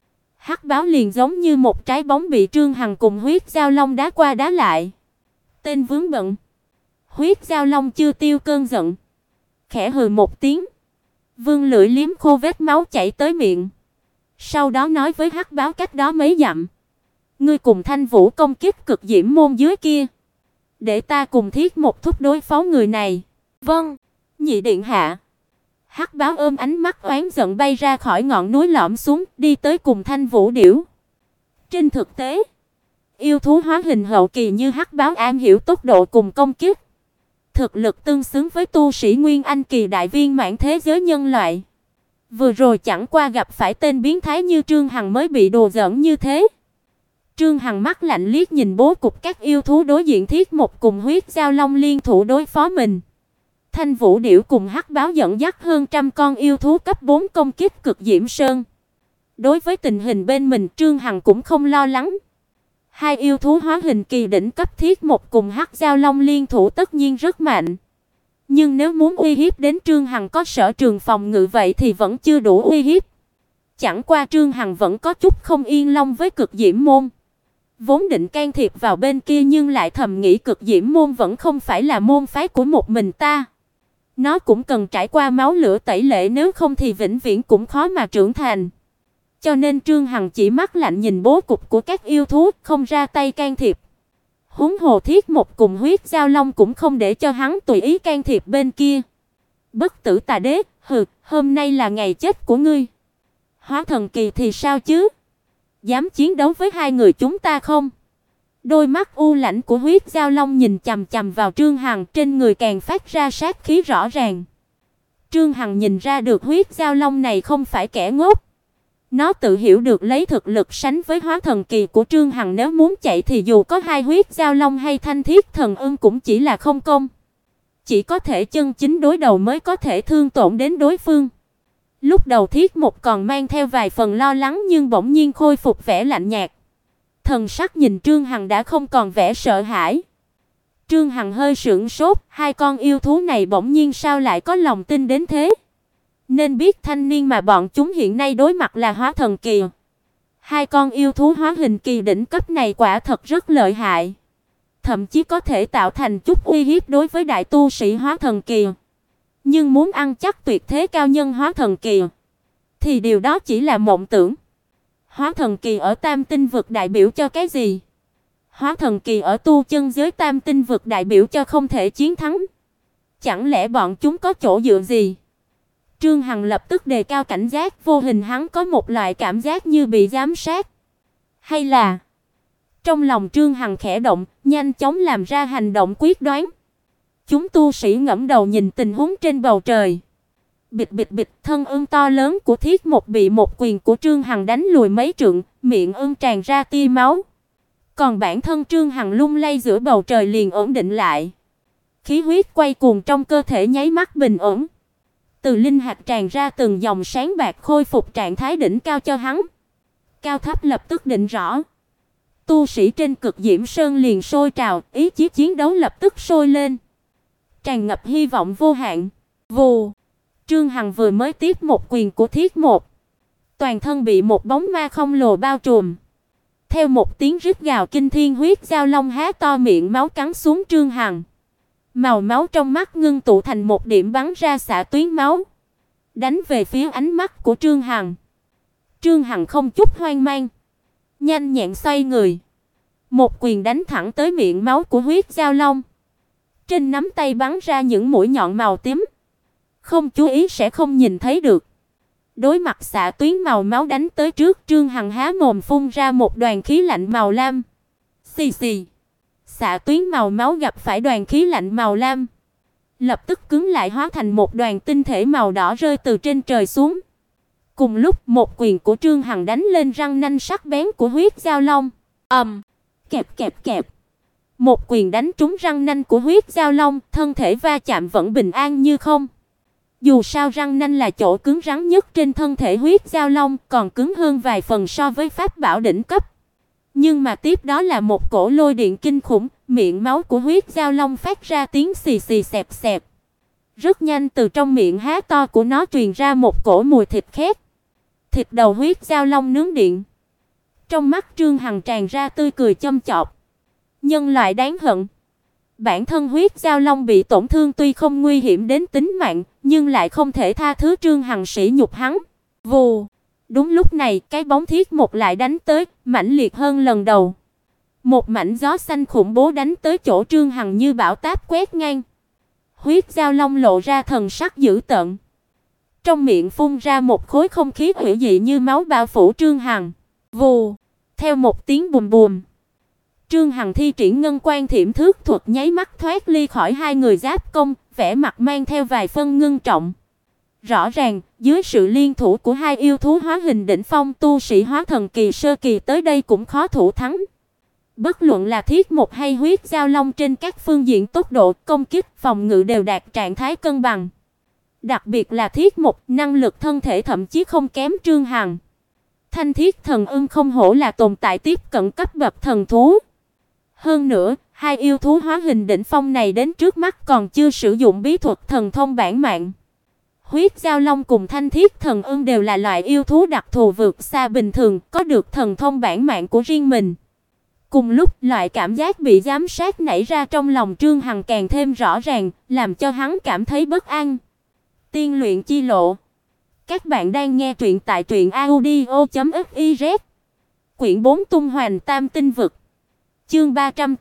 hắc báo liền giống như một trái bóng bị Trương Hằng cùng huyết giao long đá qua đá lại. Tên vướng bận. Huyết giao long chưa tiêu cơn giận, khẽ hừ một tiếng, vương lưỡi liếm khô vết máu chảy tới miệng. Sau đó nói với hắc báo cách đó mấy dặm: "Ngươi cùng Thanh Vũ công kích Cực Diễm môn dưới kia, để ta cùng Thiết Mộc thúc đối phó người này." "Vâng, nhị điện hạ." Hắc báo ôm ánh mắt oán giận bay ra khỏi ngọn núi lõm xuống, đi tới cùng Thanh Vũ Điểu. Trên thực tế, yêu thú hóa hình hậu kỳ như hắc báo am hiểu tốc độ cùng công kích, thực lực tương xứng với tu sĩ Nguyên Anh kỳ đại viên mãn thế giới nhân loại. Vừa rồi chẳng qua gặp phải tên biến thái như Trương Hằng mới bị đùa giỡn như thế. Trương Hằng mắt lạnh liếc nhìn bố cục các yêu thú đối diện, Thiết Mộc cùng huyết giao long liên thủ đối phó mình. Thanh Vũ Điểu cùng hắc báo dẫn dắt hơn trăm con yêu thú cấp 4 công kích Cực Diễm Sơn. Đối với tình hình bên mình, Trương Hằng cũng không lo lắng. Hai yêu thú hóa hình kỳ đỉnh cấp Thiết Mộc cùng hắc giao long liên thủ tất nhiên rất mạnh. Nhưng nếu muốn uy hiếp đến Trương Hằng có sở trường phòng ngự vậy thì vẫn chưa đủ uy hiếp. Chẳng qua Trương Hằng vẫn có chút không yên lòng với Cực Diễm môn. Vốn định can thiệp vào bên kia nhưng lại thầm nghĩ Cực Diễm môn vẫn không phải là môn phái của một mình ta. Nó cũng cần trải qua máu lửa tẩy lễ, nếu không thì vĩnh viễn cũng khó mà trưởng thành. Cho nên Trương Hằng chỉ mắt lạnh nhìn bố cục của các yêu thú, không ra tay can thiệp. Huống hồ Thiết Mộc cùng huyết giao long cũng không để cho hắn tùy ý can thiệp bên kia. Bất tử tà đế, hừ, hôm nay là ngày chết của ngươi. Hóa thần kỳ thì sao chứ? Dám chiến đấu với hai người chúng ta không? Đôi mắt u lãnh của huyết giao long nhìn chằm chằm vào Trương Hằng, trên người càng phát ra sát khí rõ ràng. Trương Hằng nhìn ra được huyết giao long này không phải kẻ ngốc. Nó tự hiểu được lấy thực lực sánh với hóa thần kỳ của Trương Hằng, nếu muốn chạy thì dù có hai huyết giao long hay thanh thiết thần ưng cũng chỉ là không công. Chỉ có thể chân chính đối đầu mới có thể thương tổn đến đối phương. Lúc đầu Thiết Mộc còn mang theo vài phần lo lắng nhưng bỗng nhiên khôi phục vẻ lạnh nhạt. Thần sắc nhìn Trương Hằng đã không còn vẻ sợ hãi. Trương Hằng hơi sững sốt, hai con yêu thú này bỗng nhiên sao lại có lòng tin đến thế? Nên biết thanh niên mà bọn chúng hiện nay đối mặt là hóa thần kỳ. Hai con yêu thú hóa hình kỳ đỉnh cấp này quả thật rất lợi hại. thậm chí có thể tạo thành chút uy hiếp đối với đại tu sĩ hóa thần kỳ. Nhưng muốn ăn chắc tuyệt thế cao nhân hóa thần kỳ thì điều đó chỉ là mộng tưởng. Hóa thần kỳ ở Tam Tinh vực đại biểu cho cái gì? Hóa thần kỳ ở tu chân giới Tam Tinh vực đại biểu cho không thể chiến thắng. Chẳng lẽ bọn chúng có chỗ dựa gì? Trương Hằng lập tức đề cao cảnh giác, vô hình hắn có một loại cảm giác như bị giám sát. Hay là trong lòng Trương Hằng khẽ động, nhanh chóng làm ra hành động quyết đoán. Chúng tu sĩ ngẩng đầu nhìn tình huống trên bầu trời. Bịch bịch bịch, thân ưng to lớn của Thiết Một bị một quyền của Trương Hằng đánh lùi mấy trượng, miệng ưng tràn ra tia máu. Còn bản thân Trương Hằng lung lay giữa bầu trời liền ổn định lại. Khí huyết quay cuồng trong cơ thể nháy mắt bình ổn. Từ linh hạt tràn ra từng dòng sáng bạc khôi phục trạng thái đỉnh cao cho hắn. Cao thấp lập tức định rõ. Tu sĩ trên Cực Diễm Sơn liền sôi trào, ý chí chiến đấu lập tức sôi lên, tràn ngập hy vọng vô hạn. Vù, Trương Hằng vừa mới tiếp một quyền của Thiết Một, toàn thân bị một bóng ma khổng lồ bao trùm. Theo một tiếng rít gào kinh thiên, huyết giao long há to miệng máu cắn xuống Trương Hằng. Màu máu trong mắt ngưng tụ thành một điểm bắn ra xạ tuyến máu, đánh về phía ánh mắt của Trương Hằng. Trương Hằng không chút hoang mang, nhanh nhẹn xoay người, một quyền đánh thẳng tới miệng máu của huyết giao long. Trên nắm tay bắn ra những mũi nhọn màu tím, không chú ý sẽ không nhìn thấy được. Đối mặt xạ tuyến màu máu đánh tới trước, Trương Hằng há mồm phun ra một đoàn khí lạnh màu lam. Xì xì. Xạ tuyến màu máu gặp phải đoàn khí lạnh màu lam, lập tức cứng lại, hóa thành một đoàn tinh thể màu đỏ rơi từ trên trời xuống. Cùng lúc, một quyền của Trương Hằng đánh lên răng nanh sắc bén của huyết giao long. Kẹp kẹp kẹp. Một quyền đánh trúng răng nanh của huyết giao long, thân thể va chạm vẫn bình an như không. Dù sao răng nanh là chỗ cứng rắn nhất trên thân thể huyết giao long, còn cứng hơn vài phần so với pháp bảo đỉnh cấp. Nhưng mà tiếp đó là một cổ lôi điện kinh khủng, miệng máu của huyết giao long phát ra tiếng xì xì xẹp xẹp. Rất nhanh từ trong miệng há to của nó truyền ra một cổ mùi thịt khét. Thịt đầu huyết giao long nướng điện. Trong mắt Trương Hằng tràn ra tươi cười châm chọc. Nhân loại đáng hận. Bản thân huyết giao long bị tổn thương tuy không nguy hiểm đến tính mạng, nhưng lại không thể tha thứ Trương Hằng sỉ nhục hắn. Vù. Đúng lúc này, cái bóng Thiết Một lại đánh tới, mãnh liệt hơn lần đầu. Một mảnh gió xanh khủng bố đánh tới chỗ Trương Hằng như bão táp quét ngang. Huyết giao long lộ ra thần sắc dữ tợn. Trong miệng phun ra một khối không khí hủy dị như máu bao phủ Trương Hằng. Vù. Theo một tiếng bùm bùm, Trương Hằng thi triển ngân quan thiểm thước thuật nháy mắt thoát ly khỏi hai người giáp công, vẻ mặt mang theo vài phân ngưng trọng. Rõ ràng, dưới sự liên thủ của hai yêu thú hóa hình đỉnh phong, tu sĩ hóa thần kỳ sơ kỳ tới đây cũng khó thủ thắng. Bất luận là Thiết Một hay huyết giao long trên các phương diện tốc độ, công kích, phòng ngự đều đạt trạng thái cân bằng. Đặc biệt là Thiết Một, năng lực thân thể thậm chí không kém Trương Hằng. Thanh Thiết Thần Ưng không hổ là tồn tại tiếp cận cấp bậc thần thú. Hơn nữa, hai yêu thú hóa hình đỉnh phong này đến trước mắt còn chưa sử dụng bí thuật thần thông bản mạng. Huyết giao long cùng Thanh Thiết Thần Ưng đều là loại yêu thú đặc thù vượt xa bình thường, có được thần thông bản mạng của riêng mình. Cùng lúc, loại cảm giác bị giám sát nảy ra trong lòng Trương Hằng càng thêm rõ ràng, làm cho hắn cảm thấy bất an. Tiên luyện chi lộ. Các bạn đang nghe truyện tại truyệnaudio.fiz. Quyển 4 tung hoành tam tinh vực. Chương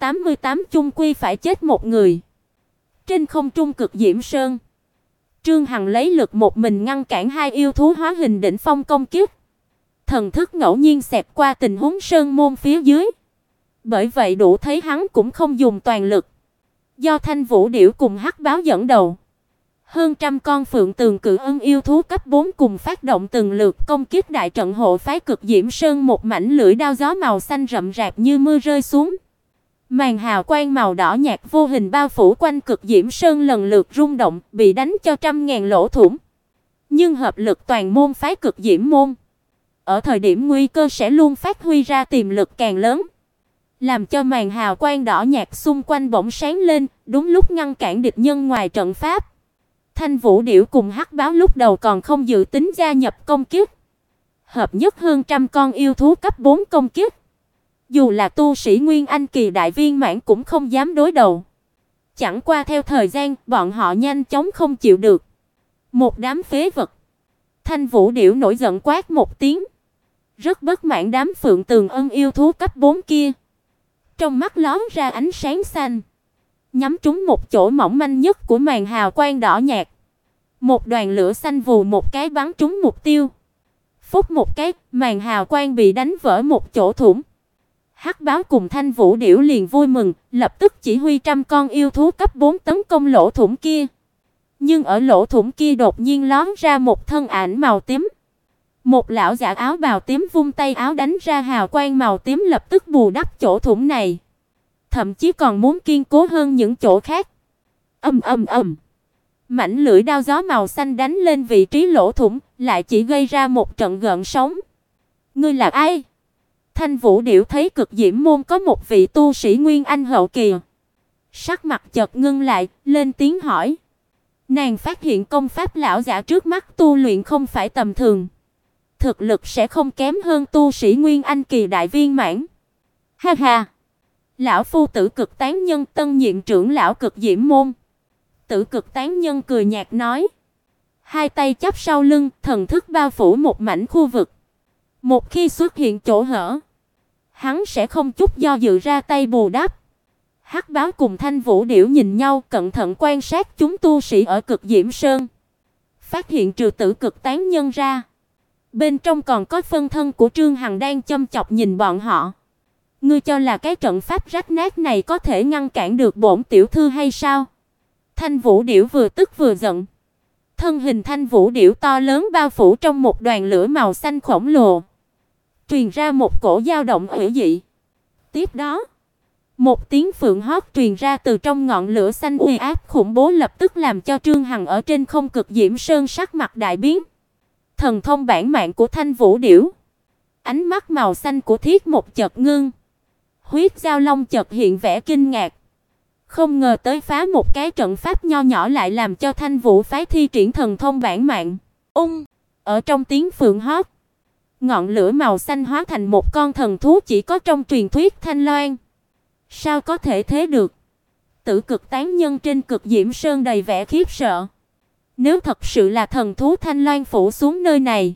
388 chung quy phải chết một người. Trên không trung Cực Diễm Sơn, Trương Hằng lấy lực một mình ngăn cản hai yêu thú hóa hình đỉnh phong công kích. Thần thức ngẫu nhiên xẹt qua tình huống sơn môn phía dưới. Bởi vậy đủ thấy hắn cũng không dùng toàn lực. Do Thanh Vũ Điểu cùng Hắc Báo dẫn đầu, hơn trăm con Phượng Tường Cự Ưng yêu thú cấp 4 cùng phát động từng lượt công kích đại trận hộ phái Cực Diễm Sơn, một mảnh lưỡi đao gió màu xanh rậm rạp như mưa rơi xuống. Màn hào quang màu đỏ nhạt vô hình bao phủ quanh Cực Diễm Sơn lần lượt rung động, bị đánh cho trăm ngàn lỗ thủng. Nhưng hợp lực toàn môn phái Cực Diễm môn, ở thời điểm nguy cơ sẽ luôn phát huy ra tiềm lực càng lớn, làm cho màn hào quang đỏ nhạt xung quanh bỗng sáng lên, đúng lúc ngăn cản địch nhân ngoài trận pháp. Thanh Vũ Điểu cùng Hắc Báo lúc đầu còn không dự tính gia nhập công kích, hợp nhất hơn trăm con yêu thú cấp 4 công kích. Dù là tu sĩ Nguyên Anh kỳ đại viên mãn cũng không dám đối đầu. Chẳng qua theo thời gian, bọn họ nhanh chóng không chịu được. Một đám phế vật. Thanh Vũ Điểu nổi giận quát một tiếng, rất bất mãn đám Phượng Tường Ân yêu thú cấp 4 kia. Trong mắt lóe ra ánh sáng xanh, nhắm trúng một chỗ mỏng manh nhất của màn hào quang đỏ nhạt. Một đoàn lửa xanh vù một cái bắn trúng mục tiêu. Phút một cái, màn hào quang bị đánh vỡ một chỗ thủng. Hắc Báo cùng Thanh Vũ Điểu liền vui mừng, lập tức chỉ huy trăm con yêu thú cấp 4 tấn công lỗ thủng kia. Nhưng ở lỗ thủng kia đột nhiên lóe ra một thân ảnh màu tím. Một lão giả áo bào tím vung tay áo đánh ra hào quang màu tím lập tức bù đắp chỗ thủng này. Thậm chí còn muốn kiên cố hơn những chỗ khác. Ầm ầm ầm. Mảnh lưỡi đao gió màu xanh đánh lên vị trí lỗ thủng, lại chỉ gây ra một trận gợn sóng. Ngươi là ai? Thanh Vũ Điểu thấy Cực Diễm môn có một vị tu sĩ Nguyên Anh hậu kỳ. Sắc mặt chợt ngưng lại, lên tiếng hỏi. Nàng phát hiện công pháp lão giả trước mắt tu luyện không phải tầm thường. Thực lực sẽ không kém hơn tu sĩ Nguyên Anh kỳ đại viên mãn. Ha ha. Lão phu Tử Cực tán nhân tân nhiệm trưởng lão Cực Diễm môn. Tử Cực tán nhân cười nhạt nói. Hai tay chắp sau lưng, thần thức bao phủ một mảnh khu vực. Một khi xuất hiện chỗ hở, hắn sẽ không chút do dự ra tay bù đắp. Hắc Báo cùng Thanh Vũ Điểu nhìn nhau, cẩn thận quan sát chúng tu sĩ ở Cực Diễm Sơn. Phát hiện trừ Tử Cực tán nhân ra, bên trong còn có phân thân của Trương Hằng đang chăm chọc nhìn bọn họ. Ngươi cho là cái trận pháp rách nát này có thể ngăn cản được bổn tiểu thư hay sao? Thanh Vũ Điểu vừa tức vừa giận. Thân hình Thanh Vũ Điểu to lớn bao phủ trong một đoàn lửa màu xanh khổng lồ, truyền ra một cổ dao động ủy dị. Tiếp đó, một tiếng phượng hót truyền ra từ trong ngọn lửa xanh uy áp khủng bố lập tức làm cho Trương Hằng ở trên không Cực Diễm Sơn sắc mặt đại biến. Thần thông bản mạng của Thanh Vũ Điểu. Ánh mắt màu xanh của Thiết một chợt ngưng. Huyết Giao Long chợt hiện vẻ kinh ngạc. Không ngờ tới phá một cái trận pháp nho nhỏ lại làm cho Thanh Vũ phái thi triển thần thông bản mạng. Ở trong tiếng phượng hót, ngọn lửa màu xanh hóa thành một con thần thú chỉ có trong truyền thuyết Thanh Loan. Sao có thể thế được? Tử Cực tán nhân trên Cực Diễm Sơn đầy vẻ khiếp sợ. Nếu thật sự là thần thú Thanh Loan phủ xuống nơi này,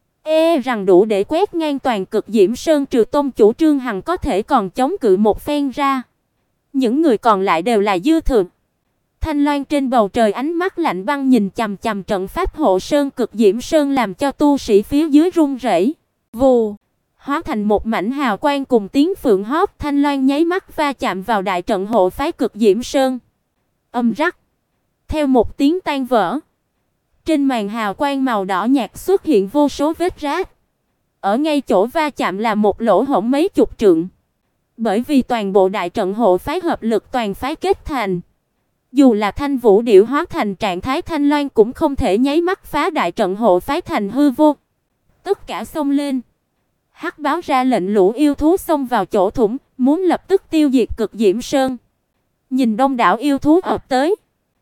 rằng đủ để quét ngang toàn Cực Diễm Sơn, trừ tôn chủ Trương Hằng có thể còn chống cự một phen ra. Những người còn lại đều là dư thừa. Thanh Loan trên bầu trời ánh mắt lạnh băng nhìn chằm chằm trận pháp hộ sơn Cực Diễm Sơn làm cho tu sĩ phía dưới run rẩy. Vù, hóa thành một mảnh hào quang cùng tiếng phượng hót, Thanh Loan nháy mắt va chạm vào đại trận hộ phái Cực Diễm Sơn. Âm rắc, theo một tiếng tan vỡ, trên màn hào quang màu đỏ nhạt xuất hiện vô số vết rách. Ở ngay chỗ va chạm là một lỗ hổng mấy chục trượng. Bởi vì toàn bộ đại trận hộ phái hợp lực toàn phái kết thành, dù là Thanh Vũ Điểu hóa thành trạng thái Thanh Loan cũng không thể nháy mắt phá đại trận hộ phái thành hư vô. Tất cả xông lên. Hắc Báo ra lệnh lũ yêu thú xông vào chỗ thủng, muốn lập tức tiêu diệt Cực Diễm Sơn. Nhìn đông đảo yêu thú ập tới,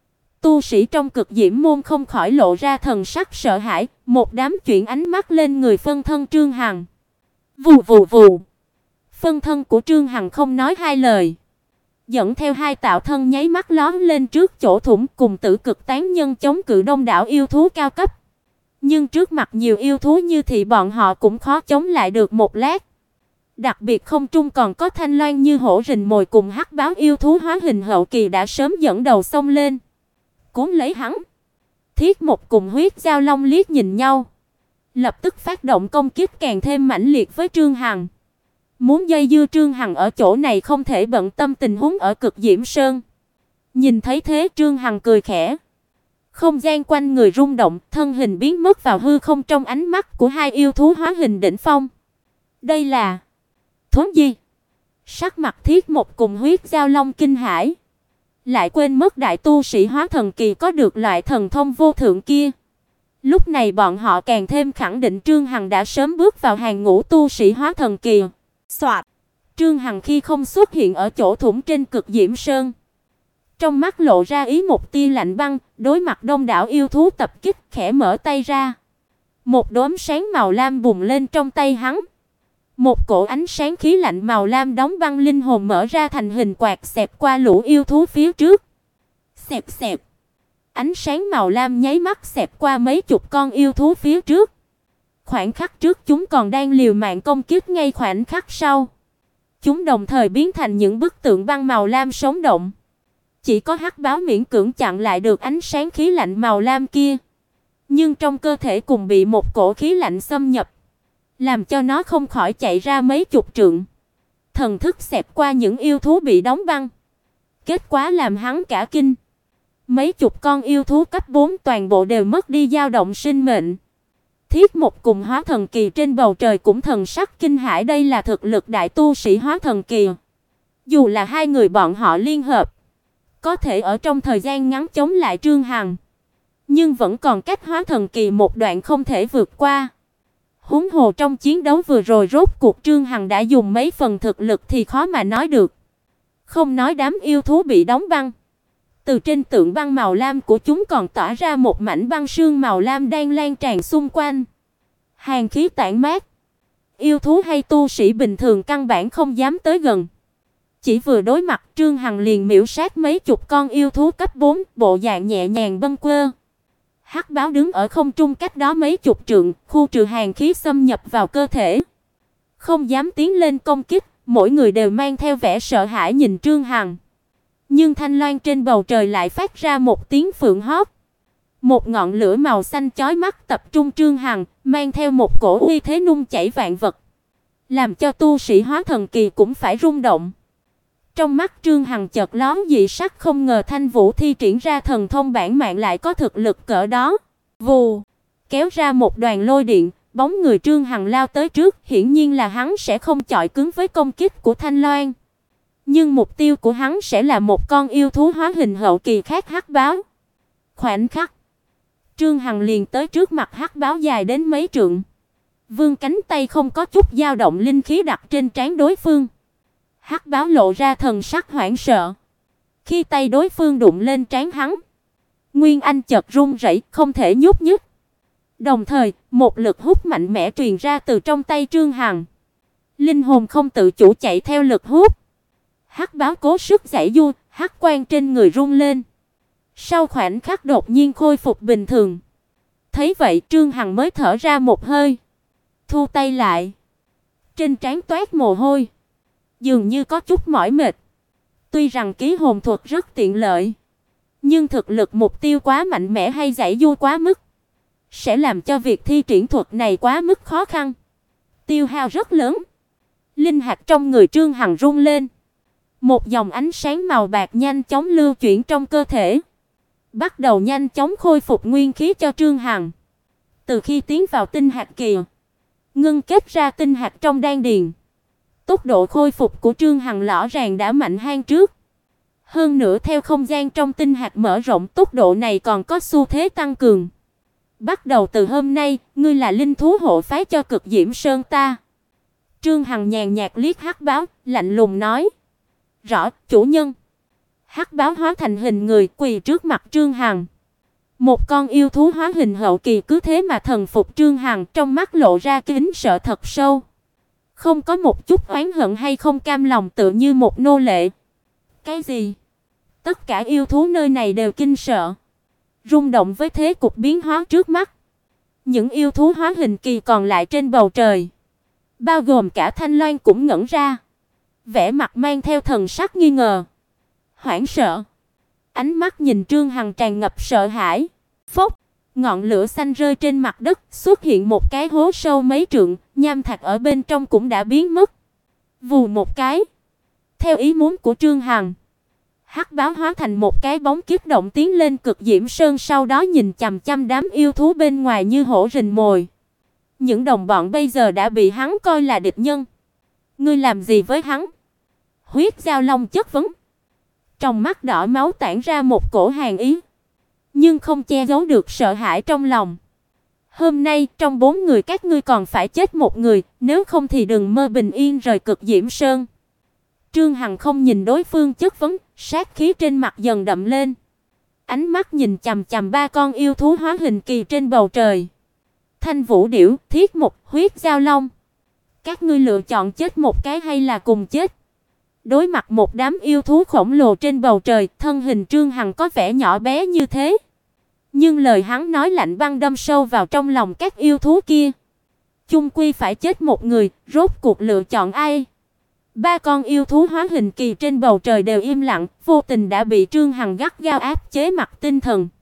tu sĩ trong Cực Diễm môn không khỏi lộ ra thần sắc sợ hãi, một đám chuyển ánh mắt lên người phân thân Trương Hằng. Vù vù vù. Phân thân của Trương Hằng không nói hai lời, dẫn theo hai tạo thân nháy mắt lóm lên trước chỗ thủng, cùng Tử Cực tán nhân chống cự đông đảo yêu thú cao cấp. Nhưng trước mặt nhiều yêu thú như thì bọn họ cũng khó chống lại được một lát. Đặc biệt không trung còn có Thanh Loan như hổ rình mồi cùng Hắc Báo yêu thú hóa hình hậu kỳ đã sớm dẫn đầu xông lên, cuốn lấy hắn. Thiết một cùng Huyết Giao Long liếc nhìn nhau, lập tức phát động công kích càng thêm mãnh liệt với Trương Hằng. Muốn dây dưa Trương Hằng ở chỗ này không thể bận tâm tình huống ở Cực Diễm Sơn. Nhìn thấy thế Trương Hằng cười khẽ. Không gian quanh người rung động, thân hình biến mất vào hư không trong ánh mắt của hai yêu thú hóa hình đỉnh phong. Đây là thú gì? Sắc mặt Thiết một cùng Huyết Giao Long kinh hãi, lại quên mất đại tu sĩ hóa thần kỳ có được loại thần thông vô thượng kia. Lúc này bọn họ càng thêm khẳng định Trương Hằng đã sớm bước vào hàng ngũ tu sĩ hóa thần kỳ. Soạt, Trương Hằng khi không xuất hiện ở chỗ thủng trên Cực Diễm Sơn, trong mắt lộ ra ý một tia lạnh băng, đối mặt đông đảo yêu thú tập kích, khẽ mở tay ra. Một đốm sáng màu lam bùng lên trong tay hắn. Một cổ ánh sáng khí lạnh màu lam đóng băng linh hồn mở ra thành hình quạt xẹt qua lũ yêu thú phía trước. Xẹt xẹt. Ánh sáng màu lam nháy mắt xẹt qua mấy chục con yêu thú phía trước. Khoảnh khắc trước chúng còn đang liều mạng công kích, ngay khoảnh khắc sau, chúng đồng thời biến thành những bức tượng băng màu lam sống động. Chỉ có hắc báo miễn cưỡng chặn lại được ánh sáng khí lạnh màu lam kia, nhưng trong cơ thể cùng bị một cổ khí lạnh xâm nhập, làm cho nó không khỏi chạy ra mấy chục trượng. Thần thức xẹt qua những yêu thú bị đóng băng, kết quả làm hắn cả kinh. Mấy chục con yêu thú cấp 4 toàn bộ đều mất đi dao động sinh mệnh. Thiết Mục cùng Hóa Thần Kỳ trên bầu trời cũng thần sắc kinh hãi, đây là thực lực đại tu sĩ Hóa Thần Kỳ. Dù là hai người bọn họ liên hợp, có thể ở trong thời gian ngắn chống lại Trương Hằng, nhưng vẫn còn cách Hóa Thần Kỳ một đoạn không thể vượt qua. Huống hồ trong chiến đấu vừa rồi rốt cuộc Trương Hằng đã dùng mấy phần thực lực thì khó mà nói được. Không nói đám yêu thú bị đóng băng, từ trên tượng băng màu lam của chúng còn tỏa ra một mảnh băng sương màu lam đang lan tràn xung quanh. Hàn khí tản mát, yêu thú hay tu sĩ bình thường căn bản không dám tới gần. Chỉ vừa đối mặt, Trương Hằng liền miểu sát mấy chục con yêu thú cấp 4, bộ dạng nhẹ nhàng bâng quơ. Hắc báo đứng ở không trung cách đó mấy chục trượng, khu trừ hàn khí xâm nhập vào cơ thể, không dám tiến lên công kích, mỗi người đều mang theo vẻ sợ hãi nhìn Trương Hằng. Nhưng thanh loan trên bầu trời lại phát ra một tiếng phượng hót. Một ngọn lửa màu xanh chói mắt tập trung Trương Hằng, mang theo một cổ uy thế nung chảy vạn vật, làm cho tu sĩ Hóa Thần Kỳ cũng phải rung động. Trong mắt Trương Hằng chợt lóe dị sắc, không ngờ Thanh Vũ thi triển ra thần thông bản mạng lại có thực lực cỡ đó. Vù, kéo ra một đoàn lôi điện, bóng người Trương Hằng lao tới trước, hiển nhiên là hắn sẽ không chọi cứng với công kích của Thanh Loan. Nhưng mục tiêu của hắn sẽ là một con yêu thú hóa hình hậu kỳ khác, hắc báo. Khoảnh khắc, Trương Hằng liền tới trước mặt hắc báo dài đến mấy trượng, vươn cánh tay không có chút dao động linh khí đặt trên trán đối phương. Hắc báo lộ ra thần sắc hoảng sợ. Khi tay đối phương đụng lên trán hắn, Nguyên Anh chợt run rẩy, không thể nhúc nhích. Đồng thời, một lực hút mạnh mẽ truyền ra từ trong tay Trương Hằng. Linh hồn không tự chủ chạy theo lực hút. Hắc báo cố sức giãy giụa, hắc quang trên người rung lên. Sau khoảnh khắc đột nhiên khôi phục bình thường. Thấy vậy, Trương Hằng mới thở ra một hơi, thu tay lại. Trên trán toát mồ hôi, dường như có chút mỏi mệt. Tuy rằng ký hồn thuật rất tiện lợi, nhưng thực lực mục tiêu quá mạnh mẽ hay giãy giụa quá mức sẽ làm cho việc thi triển thuật này quá mức khó khăn, tiêu hao rất lớn. Linh hạt trong người Trương Hằng rung lên. Một dòng ánh sáng màu bạc nhanh chóng lưu chuyển trong cơ thể, bắt đầu nhanh chóng khôi phục nguyên khí cho Trương Hằng. Từ khi tiến vào tinh hạt kỳ, ngưng kết ra tinh hạt trong đan điền, tốc độ khôi phục của Trương Hằng rõ ràng đã mạnh hơn trước. Hơn nữa theo không gian trong tinh hạt mở rộng, tốc độ này còn có xu thế tăng cường. Bắt đầu từ hôm nay, ngươi là linh thú hộ phái cho Cực Diễm Sơn ta. Trương Hằng nhàn nhạt liếc hắc báo, lạnh lùng nói. Rõ, chủ nhân. Hắc báo hóa thành hình người quỳ trước mặt Trương Hằng. Một con yêu thú hóa hình hậu kỳ cứ thế mà thần phục Trương Hằng, trong mắt lộ ra kính sợ thật sâu. Không có một chút oán hận hay không cam lòng, tựa như một nô lệ. Cái gì? Tất cả yêu thú nơi này đều kinh sợ, rung động với thế cục biến hóa trước mắt. Những yêu thú hóa hình kỳ còn lại trên bầu trời, bao gồm cả Thanh Loan cũng ngẩn ra, vẻ mặt mang theo thần sắc nghi ngờ, hoảng sợ. Ánh mắt nhìn Trương Hằng tràn ngập sợ hãi. Phốc, ngọn lửa xanh rơi trên mặt đất, xuất hiện một cái hố sâu mấy trượng, nham thạch ở bên trong cũng đã biến mất. Vù một cái, theo ý muốn của Trương Hằng, hắc báo hóa thành một cái bóng kiếp động tiến lên Cực Diễm Sơn, sau đó nhìn chằm chằm đám yêu thú bên ngoài như hổ rình mồi. Những đồng bọn bây giờ đã bị hắn coi là địch nhân. Ngươi làm gì với hắn? Huyết Giao Long chất vấn. Trong mắt đỏ máu tản ra một cổ hàn ý, nhưng không che giấu được sợ hãi trong lòng. Hôm nay trong 4 người các ngươi còn phải chết một người, nếu không thì đừng mơ bình yên rời Cực Diễm Sơn. Trương Hằng không nhìn đối phương chất vấn, sát khí trên mặt dần đậm lên. Ánh mắt nhìn chằm chằm 3 con yêu thú hóa hình kỳ trên bầu trời. Thanh Vũ Điểu, Thiết Mục, Huyết Giao Long. Các ngươi lựa chọn chết một cái hay là cùng chết? Đối mặt một đám yêu thú khổng lồ trên bầu trời, thân hình Trương Hằng có vẻ nhỏ bé như thế, nhưng lời hắn nói lạnh băng đâm sâu vào trong lòng các yêu thú kia. Chung quy phải chết một người, rốt cuộc lựa chọn ai? Ba con yêu thú hóa hình kỳ trên bầu trời đều im lặng, vô tình đã bị Trương Hằng gắt gao áp chế mặt tinh thần.